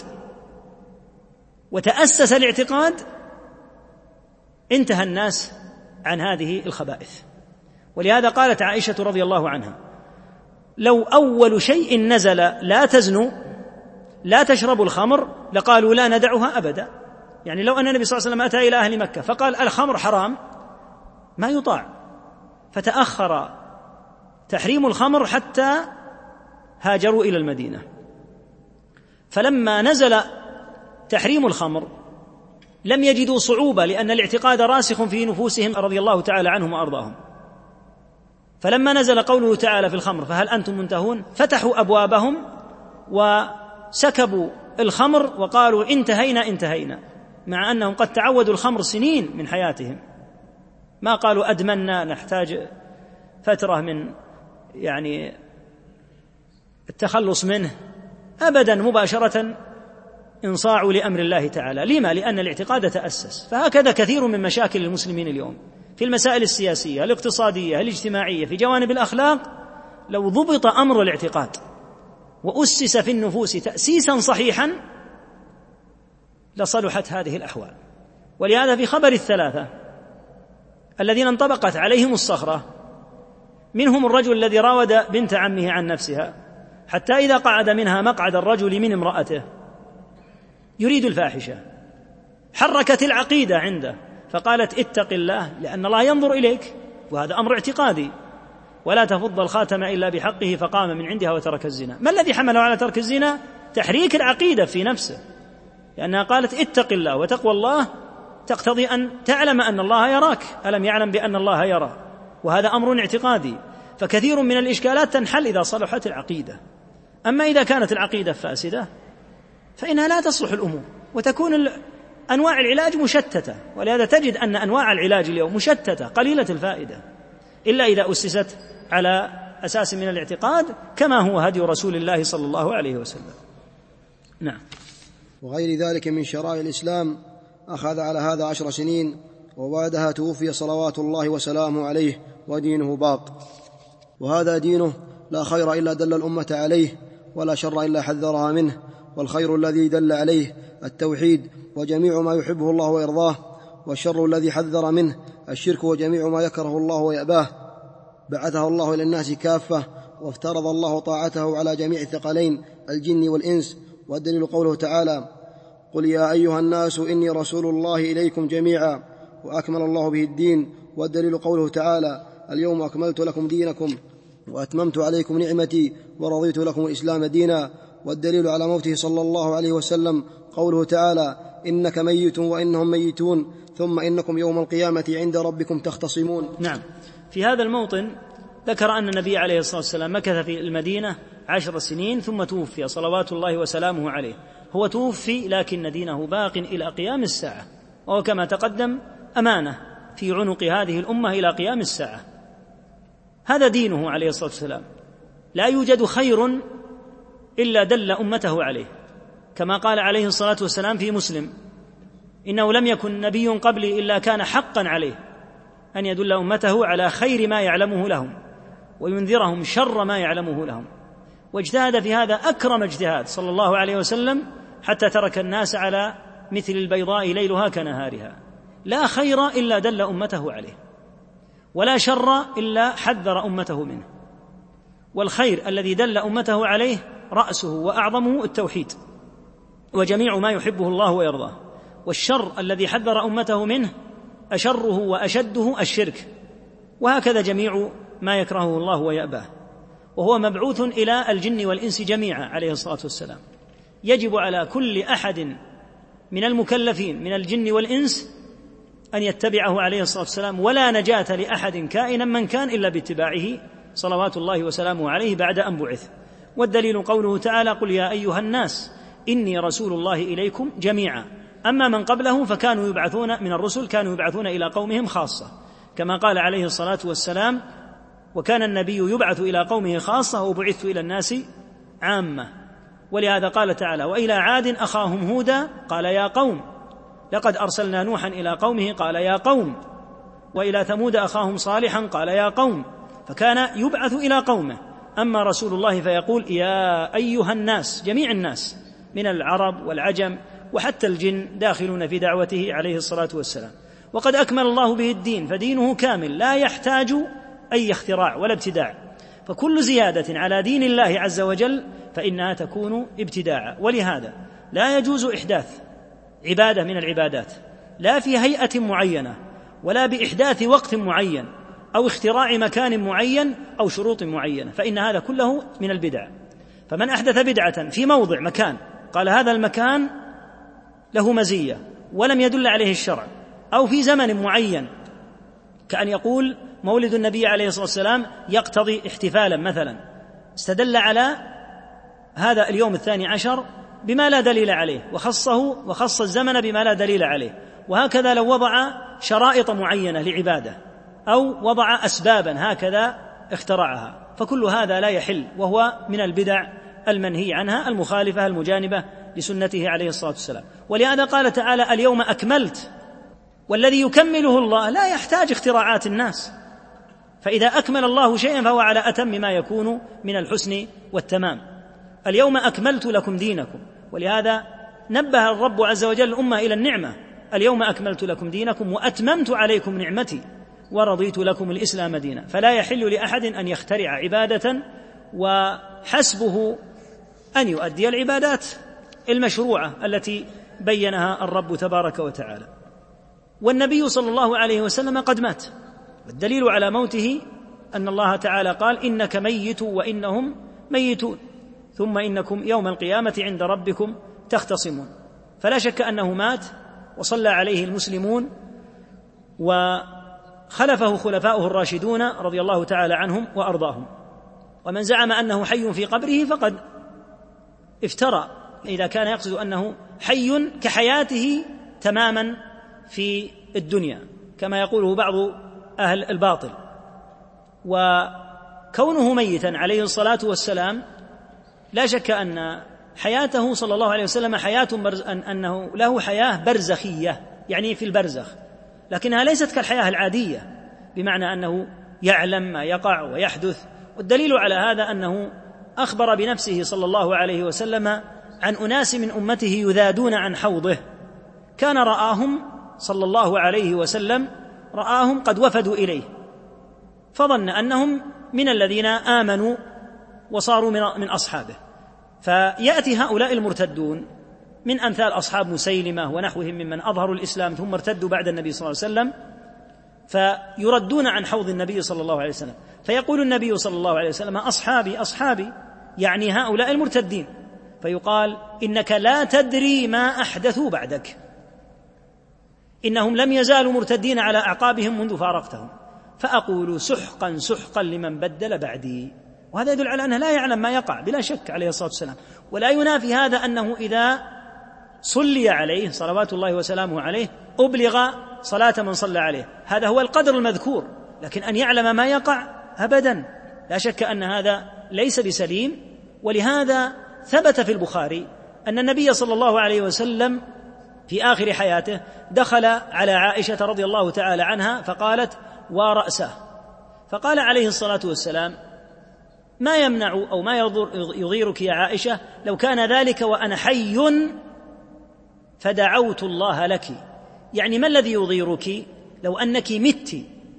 وتأسس الاعتقاد انتهى الناس عن هذه الخبائث. ولهذا قالت عائشة رضي الله عنها: لو أول شيء نزل لا تزنوا لا تشربوا الخمر لقالوا لا ندعها أبدا. يعني لو أن النبي صلى الله عليه وسلم أتى إلى أهل مكة فقال الخمر حرام ما يطاع، فتأخر تحريم الخمر حتى هاجروا إلى المدينة. فلما نزل تحريم الخمر لم يجدوا صعوبة، لأن الاعتقاد راسخ في نفوسهم رضي الله تعالى عنهم وأرضاهم. فلما نزل قوله تعالى في الخمر فهل أنتم منتهون فتحوا أبوابهم وسكبوا الخمر وقالوا انتهينا انتهينا، مع أنهم قد تعودوا الخمر سنين من حياتهم، ما قالوا أدمنا نحتاج فترة من يعني التخلص منه أبدا، مباشرة انصاعوا لأمر الله تعالى. لما؟ لأن الاعتقاد تأسس. فهكذا كثير من مشاكل المسلمين اليوم في المسائل السياسية الاقتصادية الاجتماعية في جوانب الأخلاق، لو ضبط أمر الاعتقاد وأسس في النفوس تأسيسا صحيحا لصلحت هذه الأحوال. ولهذا في خبر الثلاثة الذين انطبقت عليهم الصخرة منهم الرجل الذي راود بنت عمه عن نفسها حتى إذا قعد منها مقعد الرجل من امرأته يريد الفاحشة حركت العقيدة عنده فقالت اتق الله لأن الله ينظر إليك، وهذا أمر اعتقادي، ولا تفض الخاتم إلا بحقه، فقام من عندها وترك الزنا. ما الذي حمله على ترك الزنا؟ تحريك العقيدة في نفسه، لأنها قالت اتق الله، وتقوى الله تقتضي أن تعلم أن الله يراك، ألم يعلم بأن الله يرى، وهذا أمر اعتقادي. فكثير من الإشكالات تنحل إذا صلحت العقيدة. أما إذا كانت العقيدة فاسدة فإنها لا تصلح الأمور، وتكون أنواع العلاج مشتتة. ولهذا تجد أن أنواع العلاج اليوم مشتتة قليلة الفائدة، إلا إذا أسست على أساس من الاعتقاد كما هو هدي رسول الله صلى الله عليه وسلم. نعم. وغير ذلك من شرائع الإسلام أخذ على هذا عشر سنين، وبعدها توفي صلوات الله وسلامه عليه ودينه باق. وهذا دينه لا خير إلا دل الأمة عليه، ولا شر إلا حذرها منه، والخير الذي دل عليه التوحيد وجميع ما يحبه الله ويرضاه، والشر الذي حذر منه الشرك وجميع ما يكره الله ويأباه. بعثه الله إلى الناس كافة، وافترض الله طاعته على جميع الثقلين الجن والإنس. والدليل قوله تعالى: قل يا أيها الناس إني رسول الله إليكم جميعا، وأكمل الله به الدين. والدليل قوله تعالى: اليوم أكملت لكم دينكم وأتممت عليكم نعمتي ورضيت لكم الإسلام دينا. والدليل على موته صلى الله عليه وسلم قوله تعالى: إنك ميت وإنهم ميتون ثم إنكم يوم القيامة عند ربكم تختصمون. نعم. في هذا الموطن ذكر أن النبي عليه الصلاة والسلام مكث في المدينة عشر سنين ثم توفي صلوات الله وسلامه عليه. هو توفي لكن دينه باق إلى قيام الساعة، وهو كما تقدم أمانة في عنق هذه الأمة إلى قيام الساعة. هذا دينه عليه الصلاة والسلام، لا يوجد خير إلا دل أمته عليه، كما قال عليه الصلاة والسلام في مسلم: إنه لم يكن نبي قبلي إلا كان حقا عليه أن يدل أمته على خير ما يعلمه لهم وينذرهم شر ما يعلمه لهم. واجتهد في هذا أكرم اجتهاد صلى الله عليه وسلم حتى ترك الناس على مثل البيضاء ليلها كنهارها. لا خير إلا دل أمته عليه، ولا شر إلا حذر أمته منه. والخير الذي دل أمته عليه رأسه وأعظمه التوحيد وجميع ما يحبه الله ويرضاه، والشر الذي حذر أمته منه أشره وأشده الشرك، وهكذا جميع ما يكرهه الله ويأباه. وهو مبعوث إلى الجن والإنس جميعا عليه الصلاة والسلام. يجب على كل أحد من المكلفين من الجن والإنس أن يتبعه عليه الصلاة والسلام، ولا نجاة لأحد كائنا من كان إلا باتباعه صلوات الله وسلامه عليه بعد أن بعث. والدليل قوله تعالى: قل يا أيها الناس إني رسول الله إليكم جميعا. أما من قبله فكانوا يبعثون من الرسل كانوا يبعثون إلى قومهم خاصة، كما قال عليه الصلاة والسلام: وكان النبي يبعث إلى قومه خاصة وبعثت إلى الناس عامة. ولهذا قال تعالى: وإلى عاد أخاهم هودا قال يا قوم لقد أرسلنا نوحا إلى قومه قال يا قوم، وإلى ثمود أخاهم صالحا قال يا قوم، فكان يبعث إلى قومه. أما رسول الله فيقول يا أيها الناس، جميع الناس من العرب والعجم وحتى الجن داخلون في دعوته عليه الصلاة والسلام. وقد أكمل الله به الدين، فدينه كامل لا يحتاج أي اختراع ولا ابتداع، فكل زيادة على دين الله عز وجل فإنها تكون ابتداعا. ولهذا لا يجوز إحداث عبادة من العبادات لا في هيئة معينة ولا بإحداث وقت معين أو اختراع مكان معين أو شروط معينة، فإن هذا كله من البدع. فمن أحدث بدعة في موضع مكان قال هذا المكان له مزية ولم يدل عليه الشرع، أو في زمن معين كأن يقول مولد النبي عليه الصلاة والسلام يقتضي احتفالا مثلا، استدل على هذا اليوم الثاني عشر بما لا دليل عليه وخصه وخص الزمن بما لا دليل عليه. وهكذا لو وضع شرائط معينة لعبادة أو وضع أسبابا هكذا اخترعها، فكل هذا لا يحل، وهو من البدع المنهي عنها المخالفة المجانبة لسنته عليه الصلاة والسلام. ولهذا قال تعالى: اليوم أكملت، والذي يكمله الله لا يحتاج اختراعات الناس، فإذا أكمل الله شيئا فهو على أتم ما يكون من الحسن والتمام. اليوم أكملت لكم دينكم، ولهذا نبه الرب عز وجل الأمة إلى النعمة: اليوم أكملت لكم دينكم وأتممت عليكم نعمتي ورضيت لكم الإسلام دينا. فلا يحل لأحد أن يخترع عبادة وحسبه أن يؤدي العبادات المشروعة التي بينها الرب تبارك وتعالى. والنبي صلى الله عليه وسلم قد مات، والدليل على موته أن الله تعالى قال: إنك ميت وإنهم ميتون ثم إنكم يوم القيامة عند ربكم تختصمون. فلا شك أنه مات وصلى عليه المسلمون وخلفه خلفاؤه الراشدون رضي الله تعالى عنهم وأرضاهم. ومن زعم أنه حي في قبره فقد افترى، إذا كان يقصد أنه حي كحياته تماما في الدنيا كما يقوله بعض أهل الباطل. وكونه ميتا عليه الصلاة والسلام لا شك أن حياته صلى الله عليه وسلم حياة برز أنه له حياة برزخية، يعني في البرزخ، لكنها ليست كالحياة العادية، بمعنى أنه يعلم ما يقع ويحدث. والدليل على هذا أنه أخبر بنفسه صلى الله عليه وسلم عن أناس من أمته يذادون عن حوضه، كان رآهم صلى الله عليه وسلم رآهم قد وفدوا إليه، فظن أنهم من الذين آمنوا وصاروا من أصحابه. فيأتي هؤلاء المرتدون من أمثال أصحاب مسيلمة ونحوهم ممن أظهروا الإسلام ثم ارتدوا بعد النبي صلى الله عليه وسلم، فيردون عن حوض النبي صلى الله عليه وسلم، فيقول النبي صلى الله عليه وسلم: أصحابي أصحابي، يعني هؤلاء المرتدين. فيقال: إنك لا تدري ما أحدثوا بعدك، إنهم لم يزالوا مرتدين على أعقابهم منذ فارقتهم، فأقول سحقا سحقا لمن بدل بعدي. وهذا يدل على أنه لا يعلم ما يقع بلا شك عليه الصلاة والسلام. ولا ينافي هذا أنه إذا صلي عليه صلوات الله وسلامه عليه أبلغ صلاة من صلى عليه، هذا هو القدر المذكور، لكن أن يعلم ما يقع أبدا، لا شك أن هذا ليس بسليم. ولهذا ثبت في البخاري أن النبي صلى الله عليه وسلم في آخر حياته دخل على عائشة رضي الله تعالى عنها فقالت: ورأسه، فقال عليه الصلاة والسلام: ما يمنع أو ما يضيرك يا عائشة لو كان ذلك وأنا حي فدعوت الله لك، يعني ما الذي يضيرك لو أنك مت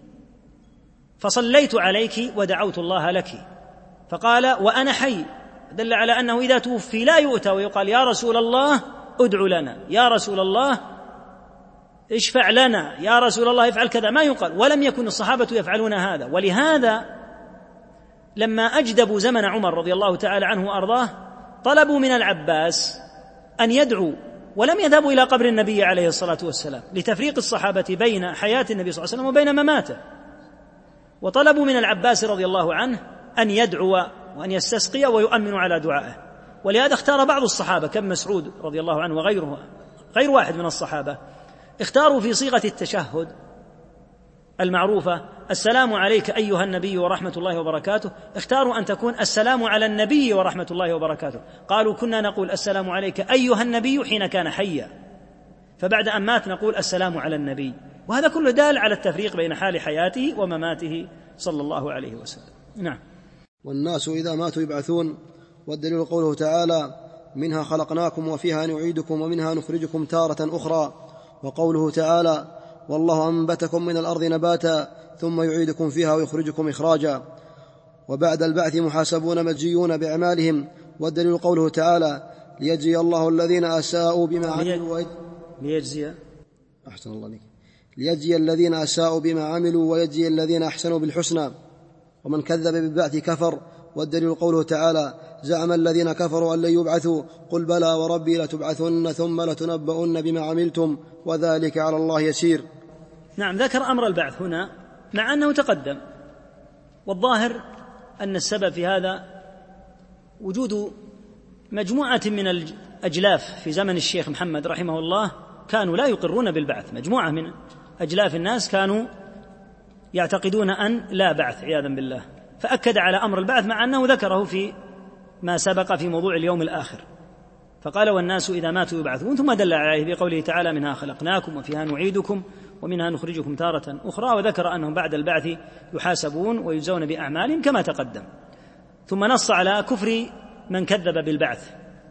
فصليت عليك ودعوت الله لك؟ فقال: وأنا حي، دل على أنه إذا توفي لا يؤتى ويقال: يا رسول الله ادع لنا، يا رسول الله اشفع لنا، يا رسول الله افعل كذا، ما يقال. ولم يكن الصحابة يفعلون هذا. ولهذا لما أجدبوا زمن عمر رضي الله تعالى عنه وأرضاه طلبوا من العباس أن يدعو ولم يذهبوا إلى قبر النبي عليه الصلاة والسلام لتفريق الصحابة بين حياة النبي صلى الله عليه وسلم وبين مماته، وطلبوا من العباس رضي الله عنه أن يدعو وأن يستسقي ويؤمن على دعائه. ولهذا اختار بعض الصحابة كابن مسعود رضي الله عنه وغيره، غير واحد من الصحابة، اختاروا في صيغة التشهد المعروفة السلام عليك أيها النبي ورحمة الله وبركاته، اختاروا أن تكون السلام على النبي ورحمة الله وبركاته. قالوا كنا نقول السلام عليك أيها النبي حين كان حيا، فبعد أن مات نقول السلام على النبي. وهذا كله دال على التفريق بين حال حياته ومماته صلى الله عليه وسلم. نعم. والناس إذا ماتوا يبعثون، والدليل قوله تعالى منها خلقناكم وفيها نعيدكم ومنها نخرجكم تارة أخرى، وقوله تعالى والله أنبتكم من الأرض نباتا ثم يعيدكم فيها ويخرجكم إخراجا. وبعد البعث محاسبون مجزيون بأعمالهم، والدليل قوله تعالى ليجزي الله الذين أساءوا بما عملوا ليجزي أحسن الله عليك ليجزي الذين أساءوا بما عملوا ويجزي الذين أحسنوا بالحسنى. ومن كذب بالبعث كفر، والدليل قوله تعالى زعم الذين كفروا أن لن يبعثوا قل بلى وربي لتبعثن ثم لتنبؤن بما عملتم وذلك على الله يسير. نعم، ذكر أمر البعث هنا مع أنه تقدم، والظاهر أن السبب في هذا وجود مجموعة من الأجلاف في زمن الشيخ محمد رحمه الله كانوا لا يقرون بالبعث. مجموعة من أجلاف الناس كانوا يعتقدون أن لا بعث عياذا بالله، فأكد على أمر البعث مع أنه ذكره في ما سبق في موضوع اليوم الآخر، فقال والناس إذا ماتوا يبعثون، ثم دل عليه بقوله تعالى منها خلقناكم وفيها نعيدكم ومنها نخرجكم تارة أخرى، وذكر أنهم بعد البعث يحاسبون ويجزون بأعمالهم كما تقدم. ثم نص على كفر من كذب بالبعث،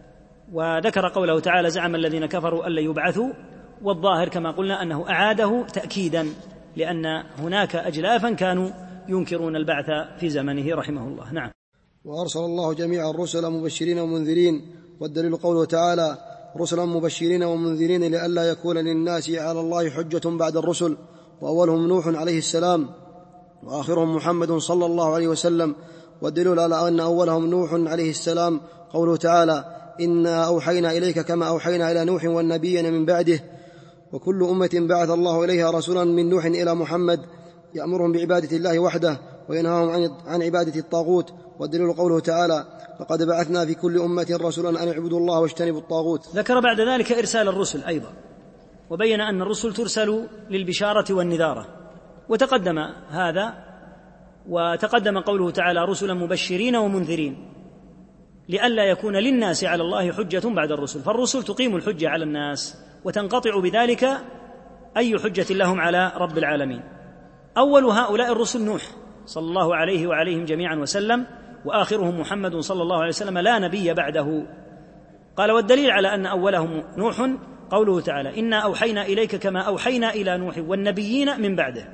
وذكر قوله تعالى زعم الذين كفروا أن لن يبعثوا، والظاهر كما قلنا أنه أعاده تأكيدا لأن هناك أجلافا كانوا ينكرون البعث في زمنه رحمه الله. نعم. وأرسل الله جميع الرسل مبشرين ومنذرين، والدليل قوله تعالى رسلا مبشرين ومنذرين لئلا يكون للناس على الله حجة بعد الرسل، وأولهم نوح عليه السلام وآخرهم محمد صلى الله عليه وسلم. والدليل على أن أولهم نوح عليه السلام قوله تعالى إنا أوحينا إليك كما أوحينا إلى نوح والنبيين من بعده، وكل أمة بعث الله إليها رسولا من نوح إلى محمد يأمرهم بعبادة الله وحده وينهاهم عن عبادة الطاغوت. والدليل قوله تعالى لقد بعثنا في كل أمة رسولا أن اعبدوا الله واجتنبوا الطاغوت. ذكر بعد ذلك إرسال الرسل أيضا، وبين أن الرسل ترسل للبشارة والنذارة، وتقدم هذا، وتقدم قوله تعالى رسلا مبشرين ومنذرين لئلا يكون للناس على الله حجة بعد الرسل، فالرسل تقيم الحجة على الناس وتنقطع بذلك أي حجة لهم على رب العالمين. أول هؤلاء الرسل نوح صلى الله عليه وعليهم جميعا وسلم، وآخرهم محمد صلى الله عليه وسلم لا نبي بعده. قال والدليل على أن أولهم نوح قوله تعالى إنا أوحينا إليك كما أوحينا إلى نوح والنبيين من بعده.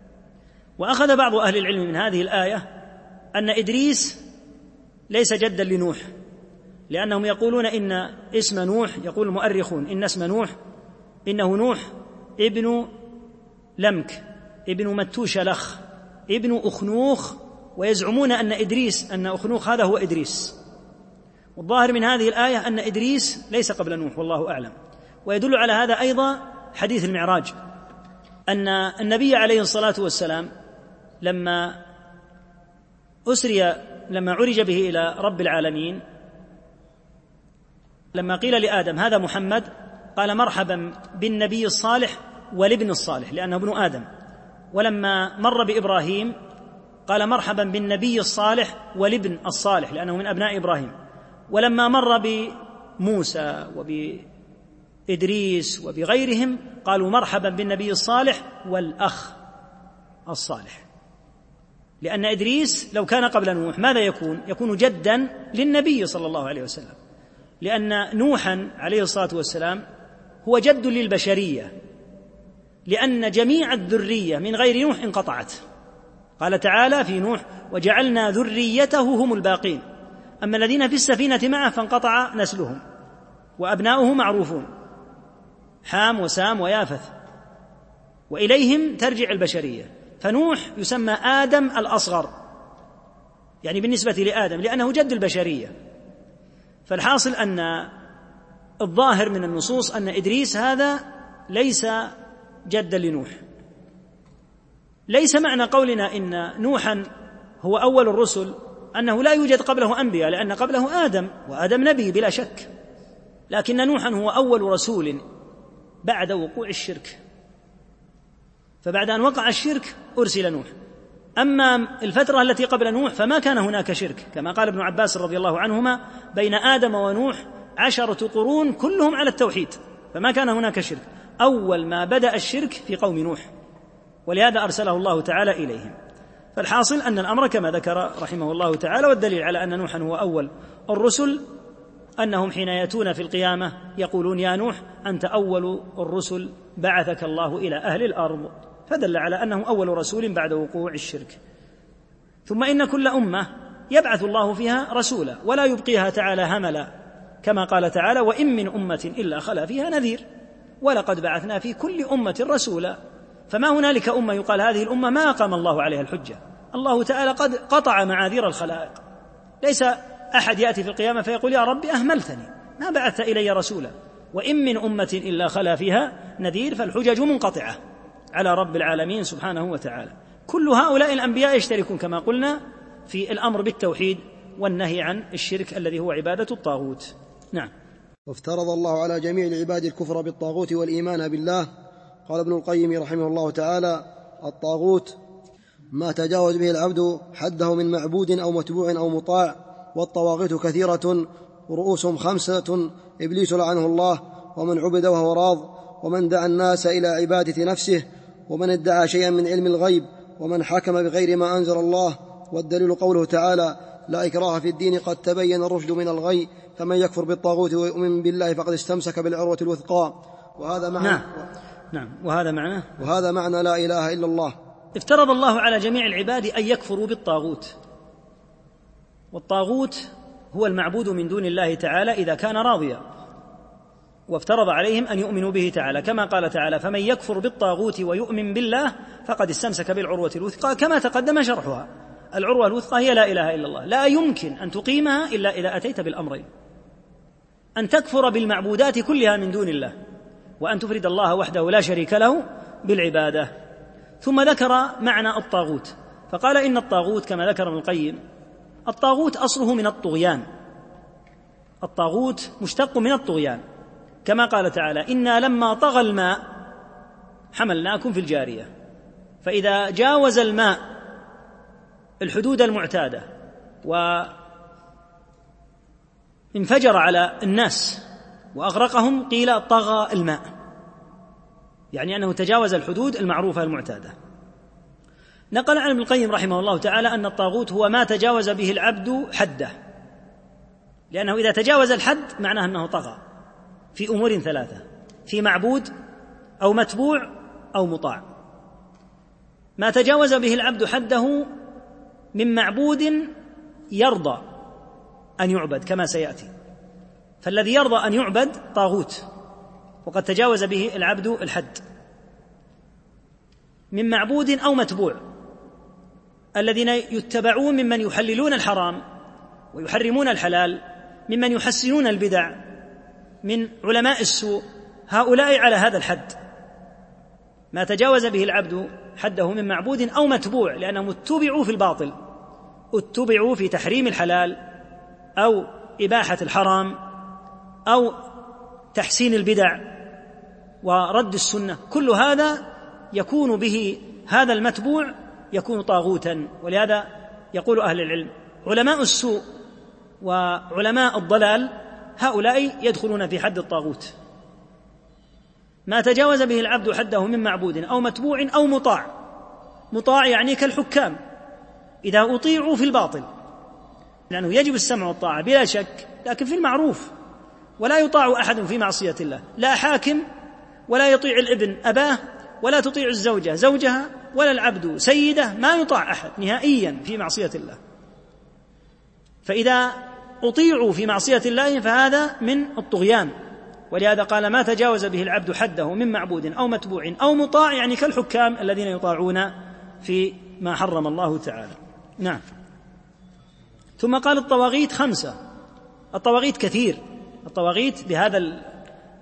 وأخذ بعض أهل العلم من هذه الآية أن إدريس ليس جدا لنوح، لأنهم يقولون إن اسم نوح، يقول المؤرخون إن اسم نوح إنه نوح ابن لمك ابن متوشلخ ابن أخنوخ، ويزعمون أن إدريس أن أخنوخ هذا هو إدريس. والظاهر من هذه الآية أن إدريس ليس قبل نوح والله أعلم. ويدل على هذا أيضا حديث المعراج، أن النبي عليه الصلاة والسلام لما أسري لما عرج به إلى رب العالمين، لما قيل لآدم هذا محمد قال مرحبا بالنبي الصالح والابن الصالح لأنه ابن آدم، ولما مر بإبراهيم قال مرحبا بالنبي الصالح والابن الصالح لأنه من أبناء إبراهيم، ولما مر بموسى وبإدريس وبغيرهم قالوا مرحبا بالنبي الصالح والأخ الصالح، لأن إدريس لو كان قبل نوح ماذا يكون؟ يكون جدا للنبي صلى الله عليه وسلم، لأن نوحا عليه الصلاة والسلام هو جد للبشرية، لأن جميع الذرية من غير نوح انقطعت. قال تعالى في نوح وجعلنا ذريته هم الباقين، أما الذين في السفينة معه فانقطع نسلهم، وأبناؤه معروفون حام وسام ويافث، وإليهم ترجع البشرية. فنوح يسمى آدم الأصغر، يعني بالنسبة لآدم لأنه جد البشرية. فالحاصل أن الظاهر من النصوص أن إدريس هذا ليس جدا لنوح. ليس معنى قولنا إن نوحا هو أول الرسل أنه لا يوجد قبله أنبياء، لأن قبله آدم، وآدم نبي بلا شك، لكن نوحا هو أول رسول بعد وقوع الشرك، فبعد أن وقع الشرك أرسل نوح. أما الفترة التي قبل نوح فما كان هناك شرك، كما قال ابن عباس رضي الله عنهما: بين آدم ونوح عشرة قرون كلهم على التوحيد، فما كان هناك شرك. أول ما بدأ الشرك في قوم نوح، ولهذا أرسله الله تعالى إليهم. فالحاصل أن الأمر كما ذكر رحمه الله تعالى، والدليل على أن نوحا هو أول الرسل أنهم حين يأتون في القيامة يقولون: يا نوح أنت أول الرسل بعثك الله إلى أهل الأرض، فدل على أنه أول رسول بعد وقوع الشرك. ثم إن كل أمة يبعث الله فيها رسولا ولا يبقيها تعالى هملا، كما قال تعالى: وإن من أمة إلا خلا فيها نذير ولقد بعثنا في كل أمة رسولا. فما هنالك أمة يقال هذه الأمة ما أقام الله عليها الحجة، الله تعالى قد قطع معاذير الخلائق. ليس أحد يأتي في القيامة فيقول: يا رب أهملتني، ما بعثت إلي رسولا. وإن من أمة إلا خلا فيها نذير، فالحجج منقطعة على رب العالمين سبحانه وتعالى. كل هؤلاء الأنبياء يشتركون كما قلنا في الأمر بالتوحيد والنهي عن الشرك الذي هو عبادة الطاغوت. نعم. وافترض الله على جميع العباد الكفر بالطاغوت والإيمان بالله. قال ابن القيم رحمه الله تعالى: الطاغوت ما تجاوز به العبد حده من معبود أو متبوع أو مطاع، والطواغيت كثيرة رؤوسهم خمسة: إبليس لعنه الله، ومن عبد وهو راض، ومن دعا الناس إلى عبادة نفسه، ومن ادعى شيئا من علم الغيب، ومن حكم بغير ما أنزل الله. والدليل قوله تعالى: لا إكراه في الدين قد تبين الرشد من الغي، فمن يكفر بالطاغوت ويؤمن بالله فقد استمسك بالعروة الوثقى. وهذا معنى نعم. نعم. وهذا معنى وهذا معنى لا إله إلا الله. افترض الله على جميع العباد أن يكفروا بالطاغوت، والطاغوت هو المعبود من دون الله تعالى إذا كان راضيا، وافترض عليهم أن يؤمنوا به تعالى، كما قال تعالى: فمن يكفر بالطاغوت ويؤمن بالله فقد استمسك بالعروة الوثقى، كما تقدم شرحها. العروة الوثقى هي لا إله إلا الله، لا يمكن أن تقيمها إلا إذا أتيت بالأمرين: أن تكفر بالمعبودات كلها من دون الله، وأن تفرد الله وحده لا شريك له بالعبادة. ثم ذكر معنى الطاغوت فقال: إن الطاغوت كما ذكر ابن القيم، الطاغوت أصله من الطغيان، الطاغوت مشتق من الطغيان، كما قال تعالى: إنا لما طغى الماء حملناكم في الجارية. فإذا جاوز الماء الحدود المعتادة وانفجر على الناس وأغرقهم قيل طغى الماء، يعني أنه تجاوز الحدود المعروفة المعتادة. نقل عن ابن القيم رحمه الله تعالى أن الطاغوت هو ما تجاوز به العبد حده، لأنه إذا تجاوز الحد معناه أنه طغى في أمور ثلاثة: في معبود أو متبوع أو مطاع. ما تجاوز به العبد حده من معبود يرضى أن يعبد كما سيأتي، فالذي يرضى أن يعبد طاغوت وقد تجاوز به العبد الحد. من معبود أو متبوع، الذين يتبعون ممن يحللون الحرام ويحرمون الحلال، ممن يحسنون البدع، من علماء السوء، هؤلاء على هذا الحد. ما تجاوز به العبد حده من معبود أو متبوع، لأنهم اتبعوا في الباطل، اتبعوا في تحريم الحلال أو إباحة الحرام أو تحسين البدع ورد السنة، كل هذا يكون به هذا المتبوع يكون طاغوتا. ولهذا يقول أهل العلم: علماء السوء وعلماء الضلال هؤلاء يدخلون في حد الطاغوت. ما تجاوز به العبد حده من معبود أو متبوع أو مطاع. مطاع يعني كالحكام إذا أطيعوا في الباطل، لأنه يجب السمع والطاعة بلا شك، لكن في المعروف، ولا يطاع أحد في معصية الله، لا حاكم ولا يطيع الابن أباه، ولا تطيع الزوجة زوجها، ولا العبد سيده، ما يطاع أحد نهائيا في معصية الله. فإذا أطيعوا في معصية الله فهذا من الطغيان. ولهذا قال: ما تجاوز به العبد حده من معبود أو متبوع أو مطاع، يعني كالحكام الذين يطاعون في ما حرم الله تعالى. نعم. ثم قال: الطواغيت خمسة. الطواغيت كثير، الطواغيت بهذا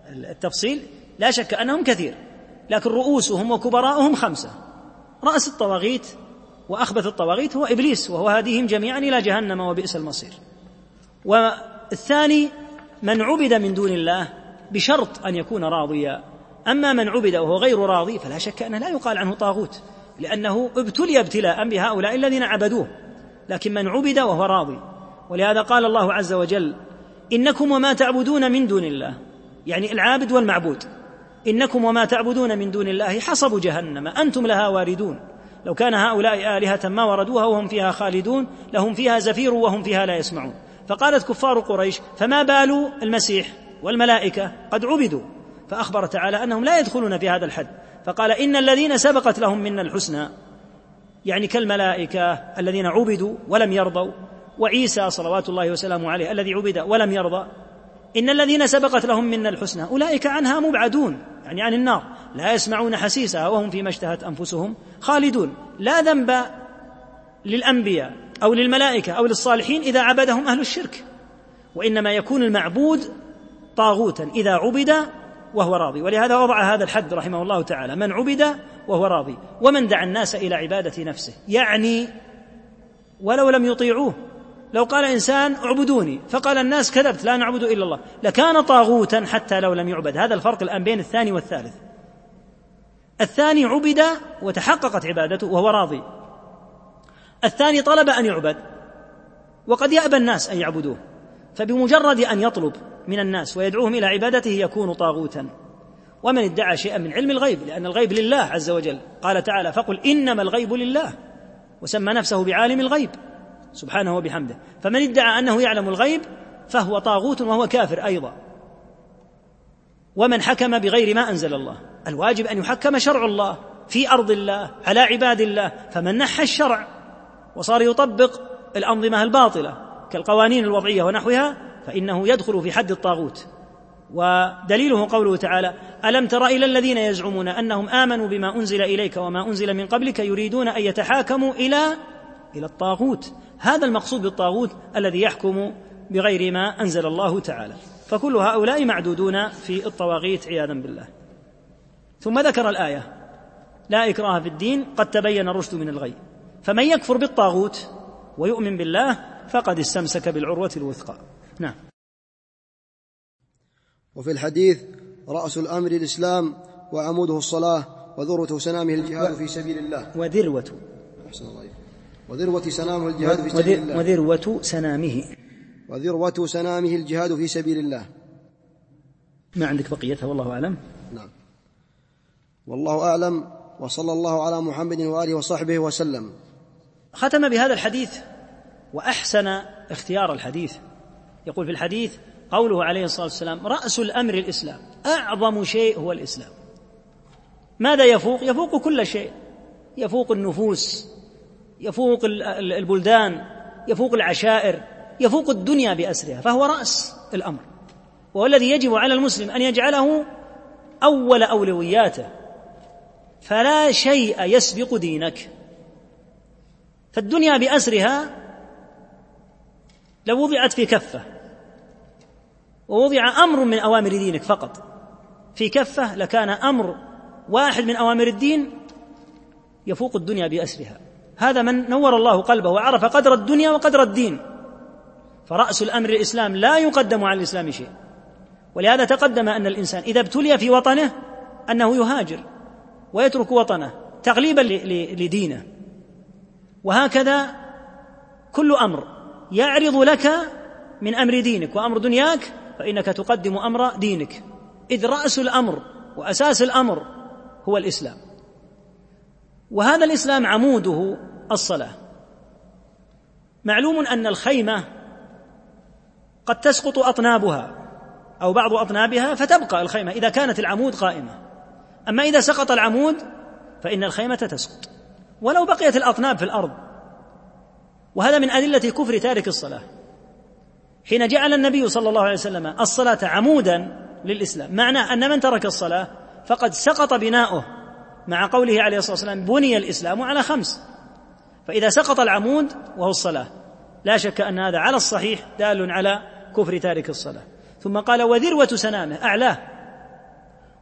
التفصيل لا شك أنهم كثير، لكن رؤوسهم وكبراءهم خمسة. رأس الطواغيت وأخبث الطواغيت هو إبليس، وهو هاديهم جميعا إلى جهنم وبئس المصير. والثاني من عبد من دون الله بشرط أن يكون راضيا. أما من عبد وهو غير راضي فلا شك أنه لا يقال عنه طاغوت، لأنه ابتلي ابتلاء بهؤلاء الذين عبدوه. لكن من عبد وهو راضي، ولهذا قال الله عز وجل: إنكم وما تعبدون من دون الله، يعني العابد والمعبود، إنكم وما تعبدون من دون الله حصب جهنم أنتم لها واردون، لو كان هؤلاء آلهة ما وردوها وهم فيها خالدون، لهم فيها زفير وهم فيها لا يسمعون. فقالت كفار قريش: فما بال المسيح والملائكة قد عبدوا؟ فأخبر تعالى أنهم لا يدخلون في هذا الحد، فقال: إن الذين سبقت لهم منا الحسنى، يعني كالملائكة الذين عبدوا ولم يرضوا، وعيسى صلوات الله وسلامه عليه الذي عبد ولم يرضى، إن الذين سبقت لهم منا الحسنى أولئك عنها مبعدون، يعني عن النار، لا يسمعون حسيسها وهم فيما اشتهت أنفسهم خالدون. لا ذنب للأنبياء أو للملائكة أو للصالحين إذا عبدهم أهل الشرك، وإنما يكون المعبود طاغوتا إذا عبد وهو راضي. ولهذا وضع هذا الحد رحمه الله تعالى: من عبد وهو راضي، ومن دعا الناس إلى عبادة نفسه، يعني ولو لم يطيعوه. لو قال إنسان: اعبدوني، فقال الناس: كذبت، لا نعبد إلا الله، لكان طاغوتا حتى لو لم يعبد. هذا الفرق الآن بين الثاني والثالث. الثاني عبد وتحققت عبادته وهو راضي، الثاني طلب أن يعبد وقد يأبى الناس أن يعبدوه، فبمجرد أن يطلب من الناس ويدعوهم إلى عبادته يكون طاغوتا. ومن ادعى شيئا من علم الغيب، لأن الغيب لله عز وجل، قال تعالى: فقل إنما الغيب لله، وسمى نفسه بعالم الغيب سبحانه وبحمده. فمن ادعى أنه يعلم الغيب فهو طاغوت وهو كافر أيضا. ومن حكم بغير ما أنزل الله، الواجب أن يحكم شرع الله في أرض الله على عباد الله، فمن نحى الشرع وصار يطبق الأنظمة الباطلة كالقوانين الوضعية ونحوها فإنه يدخل في حد الطاغوت. ودليله قوله تعالى: ألم تر إلى الذين يزعمون أنهم آمنوا بما أنزل إليك وما أنزل من قبلك يريدون أن يتحاكموا إلى إلى الطاغوت. هذا المقصود بالطاغوت الذي يحكم بغير ما أنزل الله تعالى. فكل هؤلاء معدودون في الطواغيت عياذا بالله. ثم ذكر الآية: لا إكراه في الدين قد تبين الرشد من الغي، فمن يكفر بالطاغوت ويؤمن بالله فقد استمسك بالعروة الوثقى. نعم. وفي الحديث: رأس الأمر الإسلام وعموده الصلاة وذروة سنامه الجهاد في سبيل الله. وذروة وذروة سنامه الجهاد في سبيل الله. وذروة سنامه وذروة سنامه الجهاد في سبيل الله. ما عندك بقيتها والله أعلم. نعم، والله أعلم، وصلى الله على محمد وآله وصحبه وسلم. ختم بهذا الحديث وأحسن اختيار الحديث. يقول في الحديث قوله عليه الصلاة والسلام: رأس الأمر الإسلام، أعظم شيء هو الإسلام. ماذا يفوق؟ يفوق كل شيء، يفوق النفوس، يفوق البلدان، يفوق العشائر، يفوق الدنيا بأسرها، فهو رأس الأمر، وهو الذي يجب على المسلم أن يجعله أول أولوياته، فلا شيء يسبق دينك. فالدنيا بأسرها لو وضعت في كفة ووضع أمر من أوامر دينك فقط في كفة لكان أمر واحد من أوامر الدين يفوق الدنيا بأسرها. هذا من نور الله قلبه وعرف قدر الدنيا وقدر الدين. فرأس الأمر الإسلام، لا يقدم على الإسلام شيء. ولهذا تقدم أن الإنسان إذا ابتلي في وطنه أنه يهاجر ويترك وطنه تغليبا لدينه. وهكذا كل أمر يعرض لك من أمر دينك وأمر دنياك فإنك تقدم أمر دينك، إذ رأس الأمر وأساس الأمر هو الإسلام. وهذا الإسلام عموده الصلاة. معلوم أن الخيمة قد تسقط أطنابها أو بعض أطنابها فتبقى الخيمة إذا كانت العمود قائمة، أما إذا سقط العمود فإن الخيمة تسقط ولو بقيت الأطناب في الأرض. وهذا من أدلة كفر تارك الصلاة، حين جعل النبي صلى الله عليه وسلم الصلاة عمودا للإسلام، معناه أن من ترك الصلاة فقد سقط بناؤه، مع قوله عليه الصلاة والسلام: بني الإسلام على خمس. فإذا سقط العمود وهو الصلاة لا شك أن هذا على الصحيح دال على كفر تارك الصلاة. ثم قال: وذروة سنامه، أعلاه،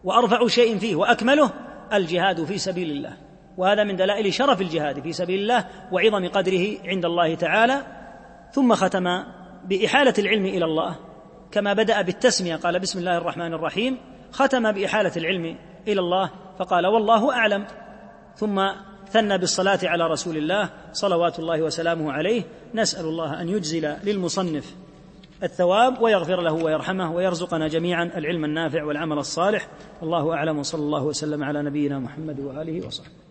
وأرفع شيء فيه وأكمله الجهاد في سبيل الله، وهذا من دلائل شرف الجهاد في سبيل الله وعظم قدره عند الله تعالى. ثم ختم بإحالة العلم إلى الله، كما بدأ بالتسمية قال بسم الله الرحمن الرحيم، ختم بإحالة العلم إلى الله فقال والله أعلم، ثم ثنى بالصلاة على رسول الله صلوات الله وسلامه عليه. نسأل الله أن يجزل للمصنف الثواب ويغفر له ويرحمه ويرزقنا جميعا العلم النافع والعمل الصالح. والله أعلم، وصلى الله وسلم على نبينا محمد وآله وصحبه.